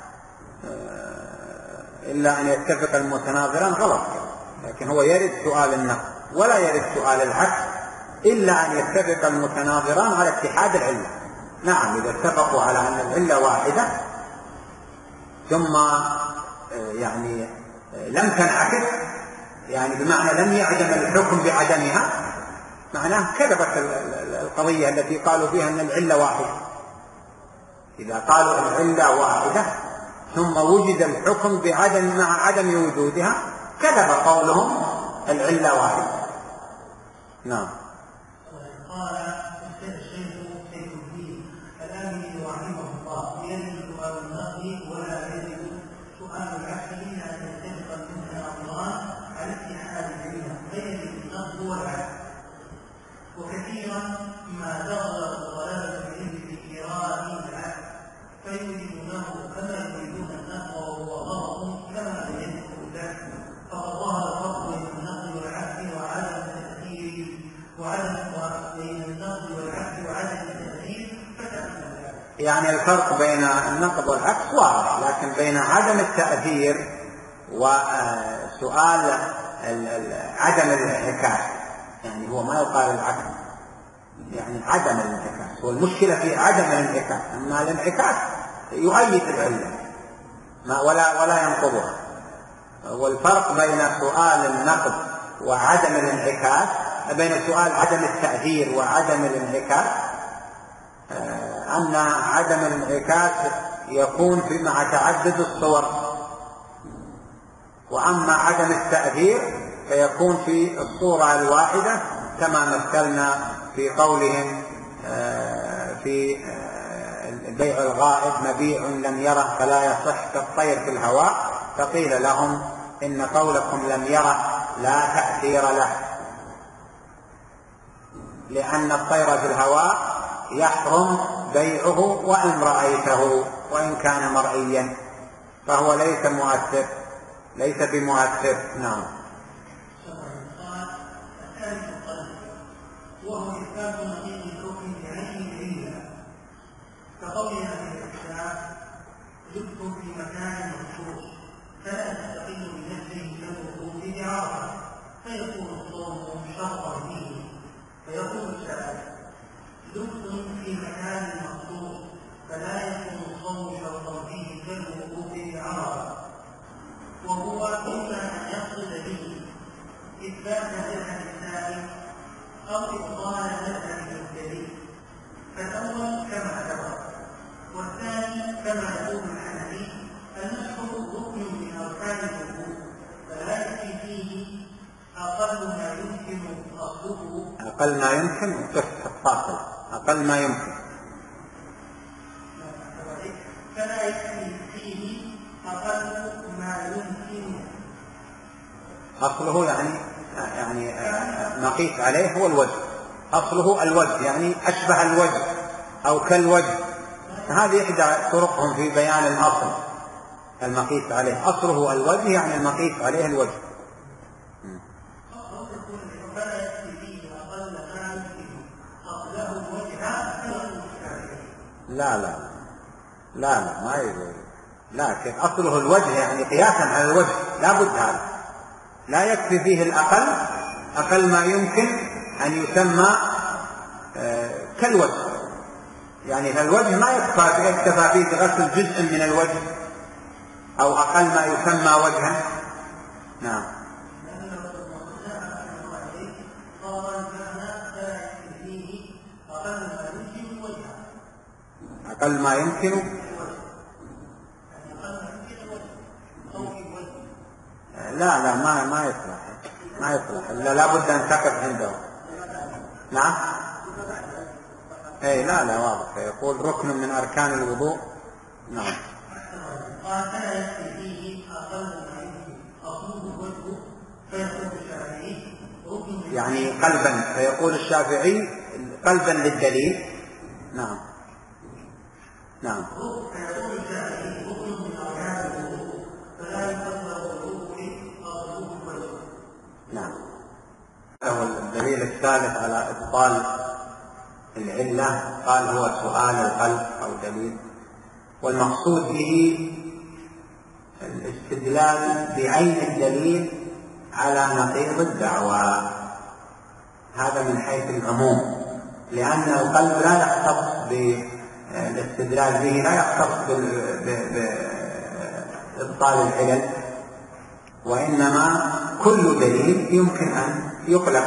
إلا أن يتفق المتناظران غلط، لكن هو يرد سؤال النقص ولا يرد سؤال العكس إلا أن يتفق المتناظران على اتحاد العلة. نعم إذا اتفقوا على أن العلة واحدة ثم يعني لم تنعكس، يعني بمعنى لم يعدم الحكم بعدمها، معناه كذبت القضية التي قالوا فيها أن العلة واحدة. إذا قالوا العلة واحدة ثم وجد الحكم بعدم مع عدم وجودها كذب قولهم العلة واحدة. نعم. قال الشيخ سيد الدين الألماني رحمه الله: يجب سؤال النقل ولا يجب سؤال العكس إلا أن يتفق المتناظران على اتحاد العلة بين النقل والعكس. وكثيرا ما تغلق ضلالة العلم في قراءة العكس فيريدونه كما يريدون النقل وهو غلط كما يدخل له، فقد ظهر الفرق بين النقل والعكس وعدم التأثير وعدم بين النقل والعكس وعدم التأثير فتأثير. يعني الفرق بين النقد والعكس واضح، لكن بين عدم التأثير وسؤال عدم الانعكاس، يعني هو ما يقال العكس، يعني عدم الانعكاس، والمشكلة في عدم الانعكاس، أما الانعكاس يؤيد العلة ولا ولا ينقضها. والفرق بين سؤال النقد وعدم الانعكاس، بين سؤال عدم التأثير وعدم الانعكاس، أن عدم الانعكاس يكون في مع تعدد الصور، وأما عدم التأثير فيكون في الصورة الواحدة كما مثلنا في قولهم في بيع الغائب: مبيع لم يره فلا يصح كالطير في الهواء، فقيل لهم إن قولكم لم يره لا تأثير له، لأن الطير في الهواء يحرم بيعه وإن رأيته وإن كان مرئيا، فهو ليس مؤثر، ليس بمؤثر. نعم. وهو إثبات نقيض الحكم بعين العلة، كقولنا في الإحسان: يدخل في مكان مخصوص فلا تستقل بنفسه كالوقوف بعرفة، فيكون الصوم شرطا فيه. فيقول السائل: يدخل في مكان مخصوص فلا يكون الصوم شرطا فيه كالوقوف بعرفة، وهو إما أن يقصد به إثبات مذهب السائل أو إبطال مذهب المبتدئ، فالأول كما سبق، أقل ما يمكن وقف فاصل أقل ما يمكن. فلا يكفي فيه أقل ما يمكن. أصله يعني يعني نقيس عليه هو الوجه، أصله الوجه يعني أشبه الوجه أو كالوجه، هذه إحدى طرقهم في بيان الأصل المقيس عليه. أصله الوجه يعني المقيس عليه الوجه. لا لا لا لا ما يقول، لكن أصله الوجه يعني قياسا على الوجه لا بد هذا، لا يكفي فيه الأقل، أقل ما يمكن أن يسمى كالوجه، يعني الوجه ما يكفى يكتفى فيه بغسل جزء من الوجه أو أقل ما يسمى وجها. نعم. أقل ما يمكن لا لا ما ما يصلح ما يصلح لا لابد أن تقف عنده. نعم. أي لا لا واضح، يقول ركن من أركان الوضوء. نعم. يعني قلبا، فيقول الشافعي قلبا للدليل. نعم نعم. نعم. الدليل الثالث على إبطال العلة قال هو سؤال القلب أو دليل، والمقصود به الاستدلال بعين الدليل على نقيض الدعوى، هذا من حيث العموم، لأن القلب لا يختص بالاستدلال به، لا يختص بإبطال العلل، وإنما كل دليل يمكن أن يقلب،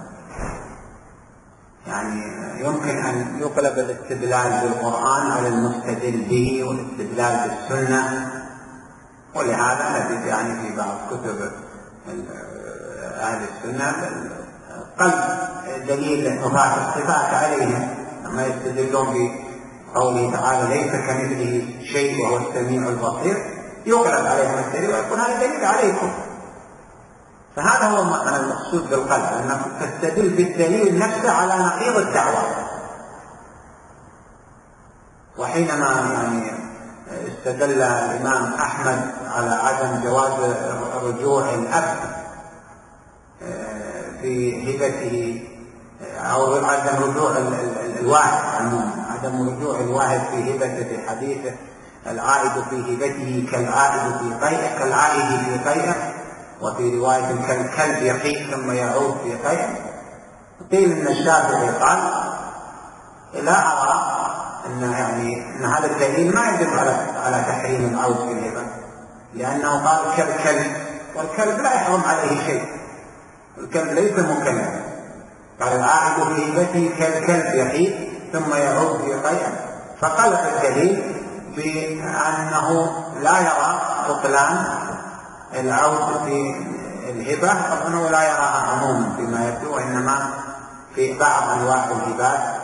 يعني يمكن أن يقلب الاستدلال بالقرآن على المستدل به والاستدلال بالسنة، ولهذا نجد يعني في بعض كتب أهل السنة قلب دليل نفاة الصفات عليهم لما يستدلون بقوله تعالى ليس كمثله شيء وهو السميع البصير، يقلب عليهم الدليل ويكون هذا دليل عليكم. فهذا هو المقصود بالقلب، أنك تستدل بالدليل نفسه على نقيض الدعوة. وحينما يعني استدل الإمام أحمد على عدم جواز رجوع الأب في هبته أو عدم رجوع الواحد عموما، عدم رجوع الواحد في هبته في حديثه العائد في هبته كالعائد في قيئه كالعائد في قيئه، وفي رواية كالكلب يقيء ثم يعود في قيئه. قيل إن الشافعي قال لا أرى أن يعني أن هذا الدليل ما يدل على على تحريم العود في الهبة، لأنه قال كالكلب، والكلب لا يحرم عليه شيء، الكلب ليس مكلفا. قال العائد في هبته كالكلب يقيء ثم يعود في قيئه، فقلب الدليل بأنه لا يرى بطلان العود في الهبة، وأنه لا يراها عموما فيما يبدو، وإنما في بعض أنواع الهبات.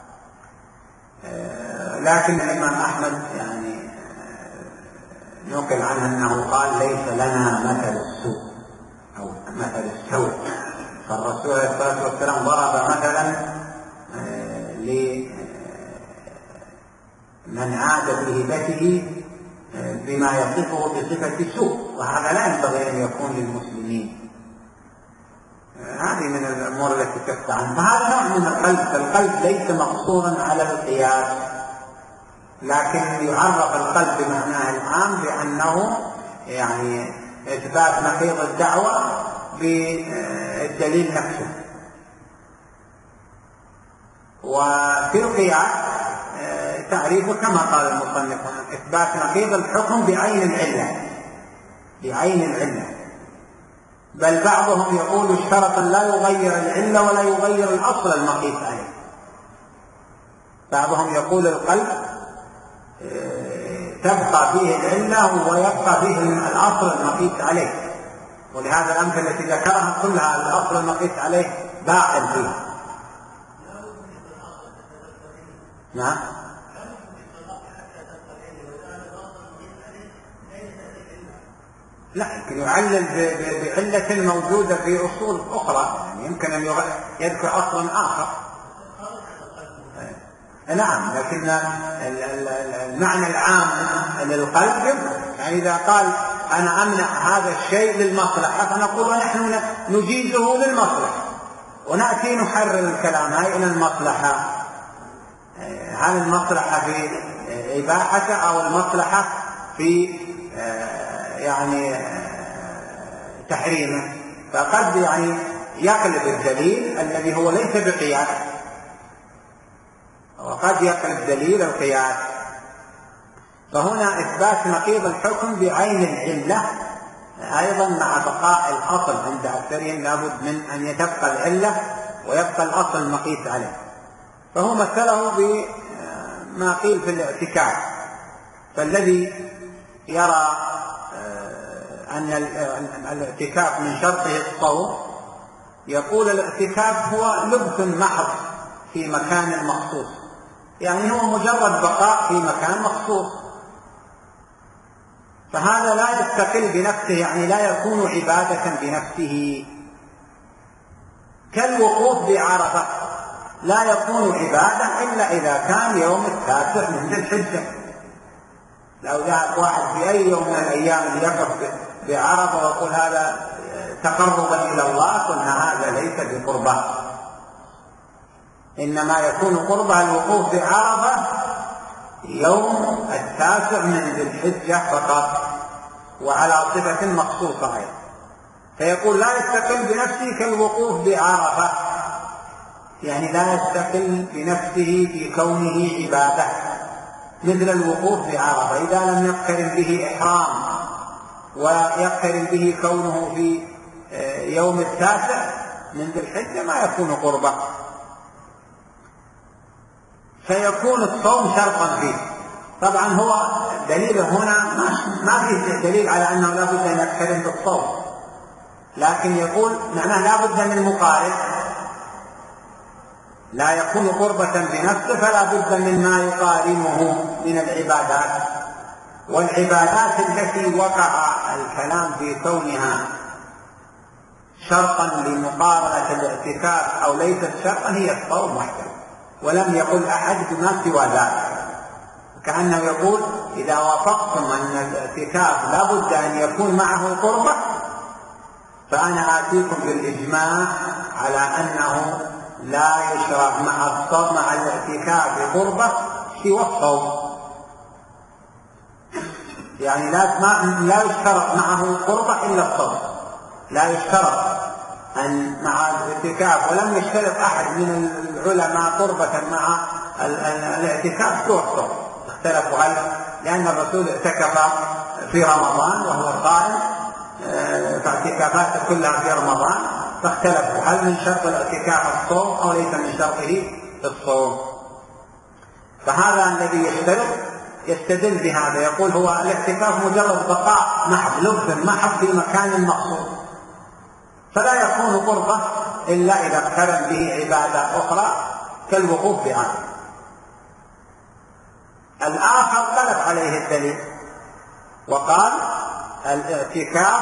لكن الإمام أحمد يعني نقل عنه أنه قال ليس لنا مثل السوء أو مثل السوء، فالرسول عليه الصلاة والسلام ضرب مثلا لمن عاد في هبته بما يصفه بصفة سوء، وهذا لا ينبغي أن يكون للمسلمين. هذه من الأمور التي تفتح عنها. فهذا نوع من القلب، فالقلب ليس مقصورا على القياس، لكن يعرف القلب بمعناه العام بأنه يعني إثبات نقيض الدعوة بالدليل نفسه. وفي القياس تعريفه كما قال المصنف إثبات نقيض الحكم بعين العلة، بعين العلة، بل بعضهم يقول اشترط لا يغير العلة ولا يغير الأصل المقيس عليه. بعضهم يقول القلب تبقى فيه العلة ويبقى فيه الأصل المقيس عليه، ولهذا الأمثلة التي ذكرها كلها الأصل المقيس عليه باق فيه، نعم. لا، يمكن يعلل بعلة موجودة في أصول أخرى، يعني يمكن أن يذكر أصلا آخر. نعم، لكن المعنى العام للقلب، يعني إذا قال أنا أمنع هذا الشيء للمصلحة فنقول ونحن نجيزه للمصلحة، ونأتي نحرر الكلام هاي إلى المصلحة، هل المصلحة في إباحته أو المصلحة في يعني تحريمه. فقد يعني يقلب الدليل الذي هو ليس بقياس، وقد يقلب دليل القياس. فهنا إثبات نقيض الحكم بعين العلة أيضا مع بقاء الأصل عند أكثرهم، لابد من أن يتبقى العلة ويبقى الأصل المقيس عليه. فهو مثله بما قيل في الاعتكاف، فالذي يرى أن الاعتكاف من شرطه الصوم يقول الاعتكاف هو لبث محض في مكان مخصوص، يعني هو مجرد بقاء في مكان مخصوص، فهذا لا يستقل بنفسه، يعني لا يكون عبادة بنفسه. كالوقوف بعرفة لا يكون عبادة إلا إذا كان يوم التاسع من ذي الحجة. لو ذهب واحد في أي يوم من الأيام يقف بعرفة ويقول هذا تقربا إلى الله، قلنا هذا ليس بقربة، إنما يكون قربة الوقوف بعرفة يوم التاسع من ذي الحجة فقط، وعلى صفة مخصوصة أيضا. فيقول لا يستقل بنفسه كالوقوف بعرفة، يعني لا يستقل بنفسه في كونه عبادة مثل الوقوف بعرفة إذا لم يقترن به إحرام ويقترن به كونه في يوم التاسع من ذي الحجة ما يكون قربة، فيكون الصوم شرطا فيه. طبعا هو دليله هنا ما في دليل على أنه لا بد أن يقترن بالصوم، لكن يقول معناه لا بد من مقارن، لا يكون قربة بنفسه فلا بد مما يقارنه من العبادات. والعبادات التي وقع الكلام في كونها شرطا لمقارنة الاعتكاف أو ليست شرطا هي الصوم وحده، ولم يقل أحد بما سوى ذلك، كأنه يقول إذا وافقتم أن الاعتكاف لا بد أن يكون معه قربة فأنا آتيكم بالإجماع على أنه لا يشرع مع الصوم مع الاعتكاف قربة سوى الصوم، يعني لا لا يشترط معه قربة إلا الصوم، لا يشترط أن مع الاعتكاف، ولم يشترط أحد من العلماء قربة مع الاعتكاف سوى الصوم، اختلفوا هل لأن الرسول اعتكف في رمضان وهو صائم، فاعتكافاته كلها في رمضان، فاختلفوا هل من شرط الاعتكاف الصوم أو ليس من شرطه الصوم. فهذا الذي يشترط يستدل بهذا، يقول هو الاعتكاف مجرد بقاء محض لبث محض في مكان مخصوص، فلا يكون قربة إلا إذا اقترن به عبادة أخرى كالوقوف بعرفة. الآخر غلب عليه الدليل وقال الاعتكاف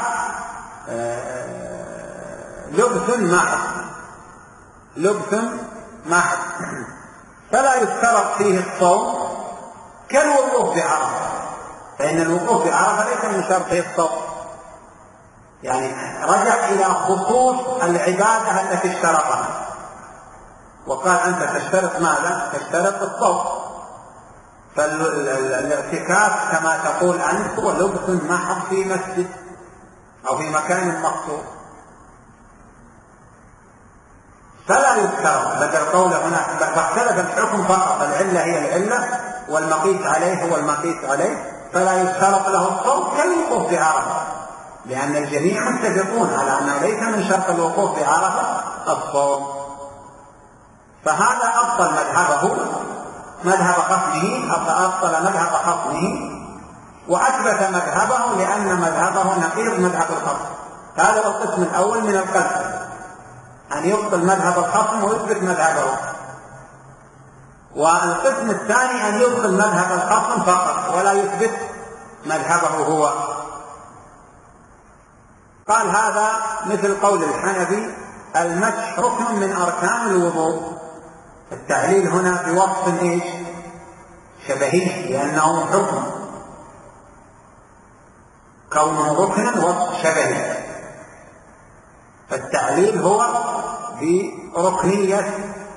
لبث محض لبث محض فلا يشترط فيه الصوم كالوقوف بعرفة، فإن الوقوف بعرفة ليس من شرطه الصوم، يعني رجع إلى خصوص العبادة التي اشترطها وقال أنت تشترط ماذا؟ تشترط الصوم. فالاعتكاف كما تقول أنت هو لبث محض في مسجد أو في مكان مخصوص، فلا يشترط بدل قوله هنا، فاختلف الحكم فقط، العلة هي العلة والمقيس عليه هو المقيس عليه، فلا يشترط له الصوم كالوقوف بعرفة، لأن الجميع متفقون على أنه ليس من شرط الوقوف بعرفة الصوم. فهذا أبطل مذهبه مذهب خصمه، أبطل مذهب خصمه وأثبت مذهبه، لأن مذهبه نقيض مذهب الخصم. هذا القسم الأول من القسم، أن يبطل مذهب الخصم ويثبت مذهبه. والقسم الثاني أن يدخل مذهب الخصم فقط ولا يثبت مذهبه هو. قال هذا مثل قول الحنفي المسح ركن من أركان الوضوء. التعليل هنا بوصف ايش؟ شبهي، لأنه حكم، كونه ركنا وصف شبهي، فالتعليل هو بركنية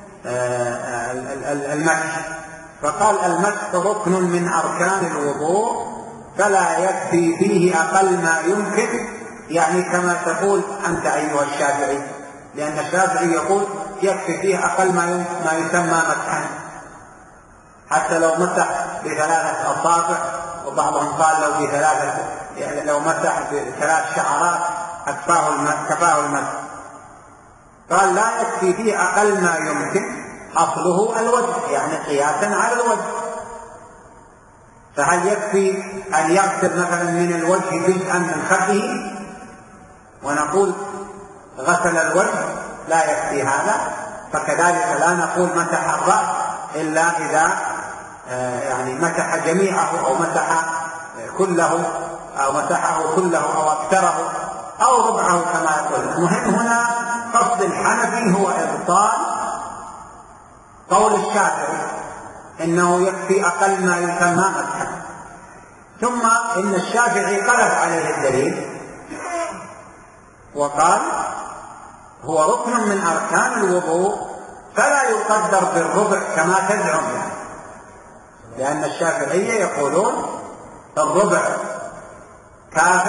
المسح. فقال المسح ركن من أركان الوضوء فلا يكفي فيه أقل ما يمكن، يعني كما تقول أنت أيها الشافعي، لأن الشافعي يقول يكفي فيه أقل ما ما يسمى مسحا، حتى لو مسح بثلاثة أصابع، وبعضهم قال لو بثلاثة، يعني لو مسح بثلاث شعرات كفاه المسح. قال لا يكفي فيه أقل ما يمكن، أصله الوجه، يعني قياسا على الوجه. فهل يكفي أن يغسل مثلا من الوجه جزءا من خده ونقول غسل الوجه؟ لا يكفي هذا. فكذلك لا نقول مسح الرأس إلا إذا يعني مسح جميعه أو مسح كله أو مسحه كله أو أكثره أو ربعه كما يقول. المهم هنا قصد الحنفي هو إبطال قول الشافعي إنه يكفي أقل ما يسمى مسحا. ثم إن الشافعي قلب عليه الدليل وقال هو ركن من أركان الوضوء فلا يقدر بالربع كما تزعم، يعني لأن الشافعية يقولون الربع كاف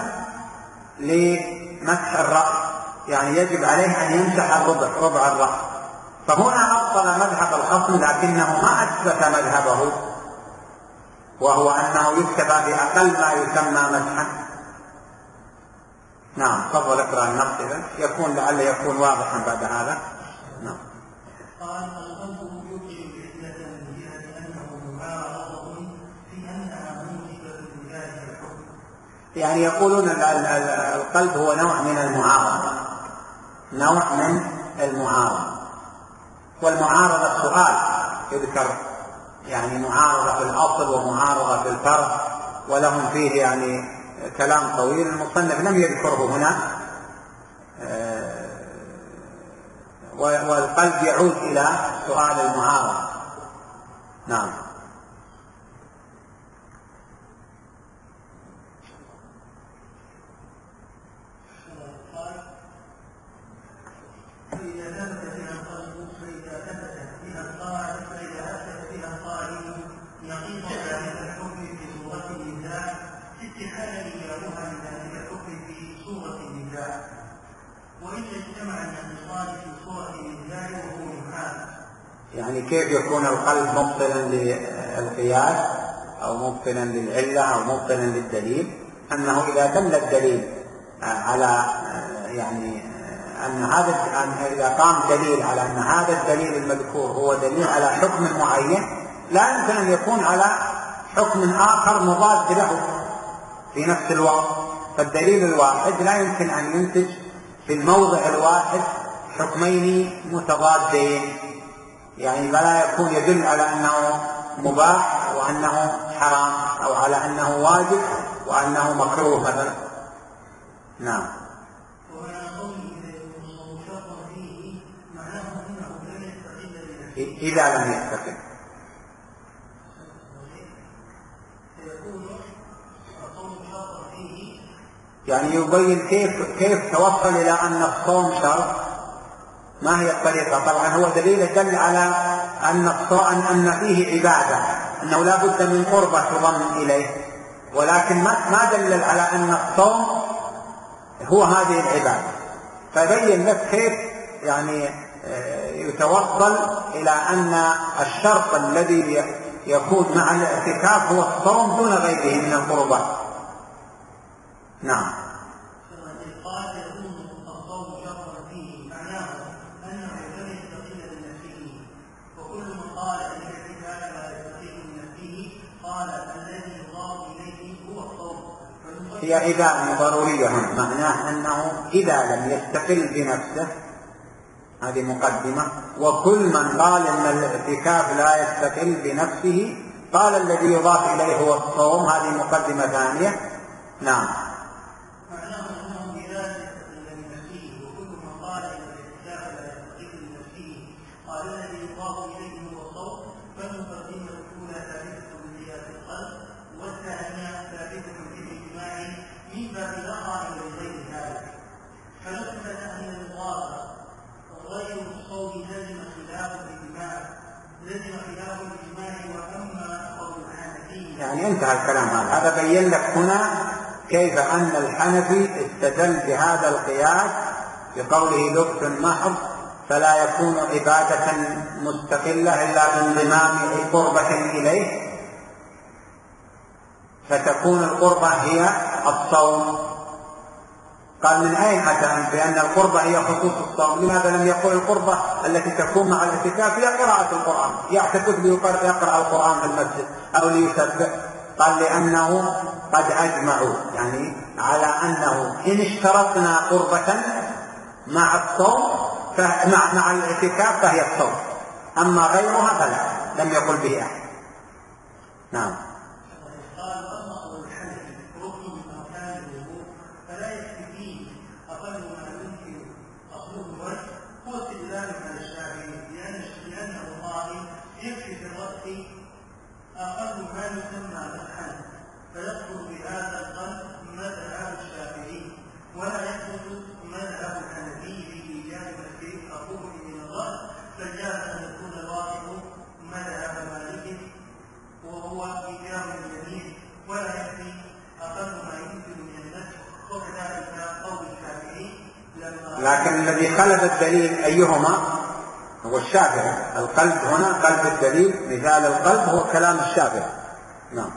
لمسح الرأس، يعني يجب عليه أن يمسح الربع ربع الرأس. فهنا أبطل مذهب الخصم لكنه ما أثبت مذهبه، وهو أنه يكتفى بأقل ما يسمى مسحا. نعم، تفضل اقرأ النص إذن يكون لعل يكون واضحا بعد هذا. نعم. قال القلب يوجب العلة من جهة أنه معارض في أنها موجبة لذلك الحكم. يعني يقولون القلب هو نوع من المعارضة، نوع من المعارضة. والمعارضة سؤال يذكر، يعني معارضة في الأصل ومعارضة في الفرع، ولهم فيه يعني كلام طويل. المصنف لم يذكره هنا، والقلب يعود إلى سؤال المعارضة. نعم. يعني كيف يكون القلب مبطلا للقياس أو مبطلا للعلة أو مبطلا للدليل؟ أنه إذا دل الدليل على يعني أن هذا إذا قام دليل على أن هذا الدليل المذكور هو دليل على حكم معين، لا يمكن أن يكون على حكم آخر مضاد له في نفس الوقت. فالدليل الواحد لا يمكن أن ينتج في الموضع الواحد حكمين متضادين، يعني فلا يكون يدل على أنه مباح وأنه حرام، أو على أنه واجب وأنه مكروه مثلا. نعم. إذا لم يستقل، يعني يبين كيف كيف توصل إلى أن الصوم شرط. ما هي الطريقة؟ طبعا هو دليل دل على أن الصوم أن فيه عبادة، أنه لا بد من قربة تضم إليه، ولكن ما دلل على أن الصوم هو هذه العبادة. فبين لك كيف يعني يتوصل إلى أن الشرط الذي يكون مع الاعتكاف هو الصوم دون غيره من القربات. نعم. هي إذا ضرورية هنا، معناه أنه إذا لم يستقل بنفسه هذه مقدمة. وكل من قال إن الاعتكاف لا يستقل بنفسه قال الذي يضاف إليه هو الصوم، هذه مقدمة ثانية. نعم. معناه أنه بذات لنفسه، وكل من قال إن الاعتكاف لا يستقل بنفسه قال الذي يضاف إليه هو الصوم، فالمقدمة الأولى ثابتة بذات القلب، والثانية ثابتة بالاجتماع من باب لا قائل بغير ذلك. فنثبت أن المضاف غير الصوم لزم خلاف الاجتماع لزم خلاف الاجتماع وأما قول الحنفي. يعني انتهى الكلام هذا. هذا بين لك هنا كيف أن الحنفي استدل بهذا القياس بقوله لبس محض فلا يكون عبادة مستقلة إلا بانضمام قربة إليه، فتكون القربة هي الصوم. قال من أين أتى بأن القربة هي خصوص الصوم؟ لماذا لم يقل القربة التي تكون مع الاعتكاف هي قراءة القرآن، يعتكف ليقرأ القرآن في المسجد أو ليسبح؟ قال لأنه قد أجمعوا يعني على أنه إن اشترطنا قربة مع الصوم مع, مع الاعتكاف فهي الصوم، أما غيرها فلا، لم يقل به أحد. نعم. أقل ما يسمى مسحا، فيدخل بهذا القلب مذهب الشافعي، ولا يدخل مذهب الحنفي في إيجاد مسجد الخروج من الرأس، فجاز أن يكون الواقع مذهب مالك وهو إيجاب الجميع، ولا يكفي أقل ما يمكن من النسخ، وكذلك قول الشافعي. لكن الذي خلف الدليل أيهما؟ هو الشافعي. القلب هنا قلب الدليل، مثال القلب هو كلام الشافعي. نعم.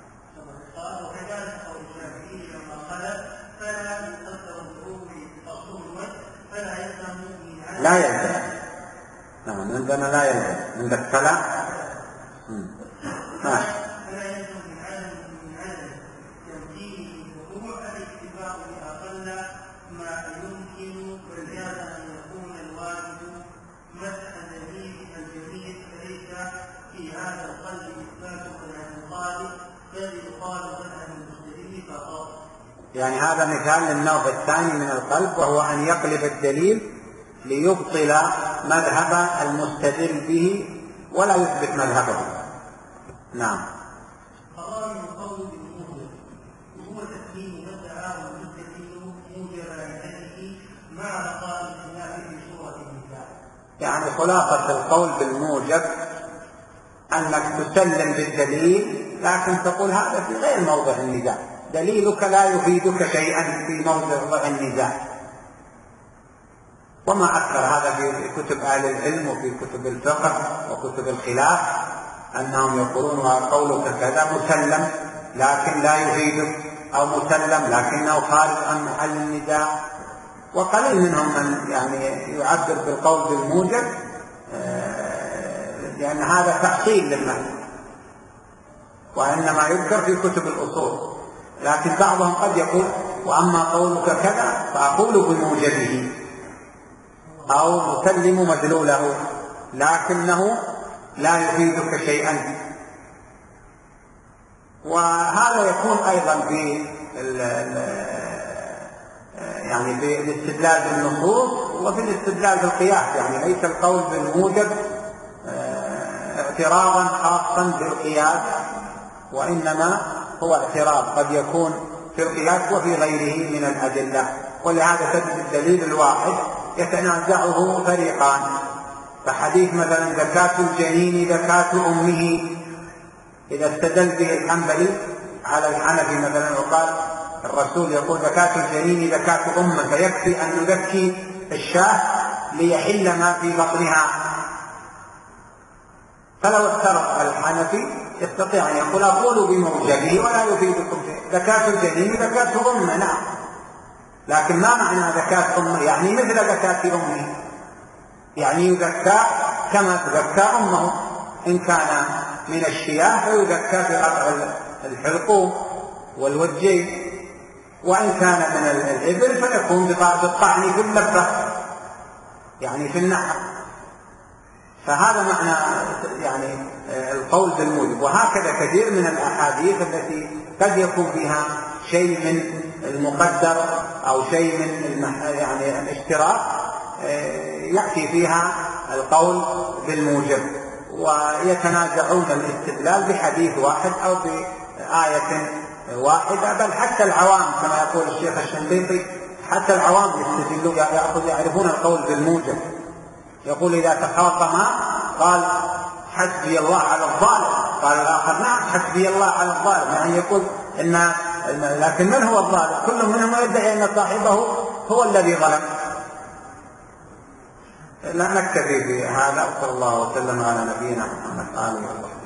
لا يلزم. نعم عندنا لا يلزم، عندك فلا. ماشي. يعني هذا مثال للنوع الثاني من القلب، وهو أن يقلب الدليل ليبطل مذهب المستدل به ولا يثبت مذهبه. نعم. قرار القول بالموجب وهو تسليم مدعاه المستدل موجب لذاته مع بقاء الخلاف في صورة النزاع. يعني خلاصة القول بالموجب أنك تسلم بالدليل لكن تقول هذا في غير موضع النزاع، دليلك لا يفيدك شيئا في موضع النزاع. وما أكثر هذا في كتب أهل العلم وفي كتب الفقه وكتب الخلاف، أنهم يقولون قولك كذا مسلم لكن لا يفيدك، أو مسلم لكنه خارج عن محل النزاع. وقليل منهم من يعني يعبر بالقول بالموجب، لأن هذا تحصيل للمعنى، وإنما يذكر في كتب الأصول. لكن بعضهم قد يقول وأما قولك كذا فأقول بموجبه أو مسلم مدلوله لكنه لا يفيدك شيئا. وهذا يكون أيضا في يعني في الاستدلال بالنصوص وفي الاستدلال بالقياس، يعني ليس القول بالموجب اعتراضا خاصا بالقياس، وإنما هو اعتراض قد يكون في القياس وفي غيره من الأدلة. ولهذا تجد الدليل الواحد يتنازعه فريقان. فحديث مثلا زكاة الجنين زكاة أمه، إذا استدل به الحنبلي على الحنفي مثلا وقال الرسول يقول زكاة الجنين زكاة أمه، فيكفي أن نزكي الشاة ليحل ما في بطنها. فلو افترض الحنفي يستطيع أن يقول أقول بموجبه ولا يفيدكم شيء، زكاة الجنين زكاة أمه. نعم، لكن ما معنى زكاة أمه؟ يعني مثل زكاة أمه، يعني يزكى كما تزكى أمه. إن كان من الشياه فيزكى بقطع الحلقوم والوجين، وإن كان من الإبل فيكون بالطعن في اللبة. يعني في النحو. فهذا معنى يعني القول بالموجب. وهكذا كثير من الأحاديث التي قد يكون فيها شيء من المقدر أو شيء من يعني الاشتراك يأتي فيها القول بالموجب، ويتنازعون الاستدلال بحديث واحد أو بآية واحدة. بل حتى العوام كما يقول الشيخ الشنقيطي، حتى العوام يستدلون يعرفون القول بالموجب. يقول إذا تخاصما قال حسبي الله على الظالم، قال الآخر نعم حسبي الله على الظالم، يعني يقول إن لكن من هو الظالم؟ كل منهم يدعي أن صاحبه هو الذي ظلم. لا نكتفي بهذا، وصلى الله وسلم على نبينا محمد آله وصحبه.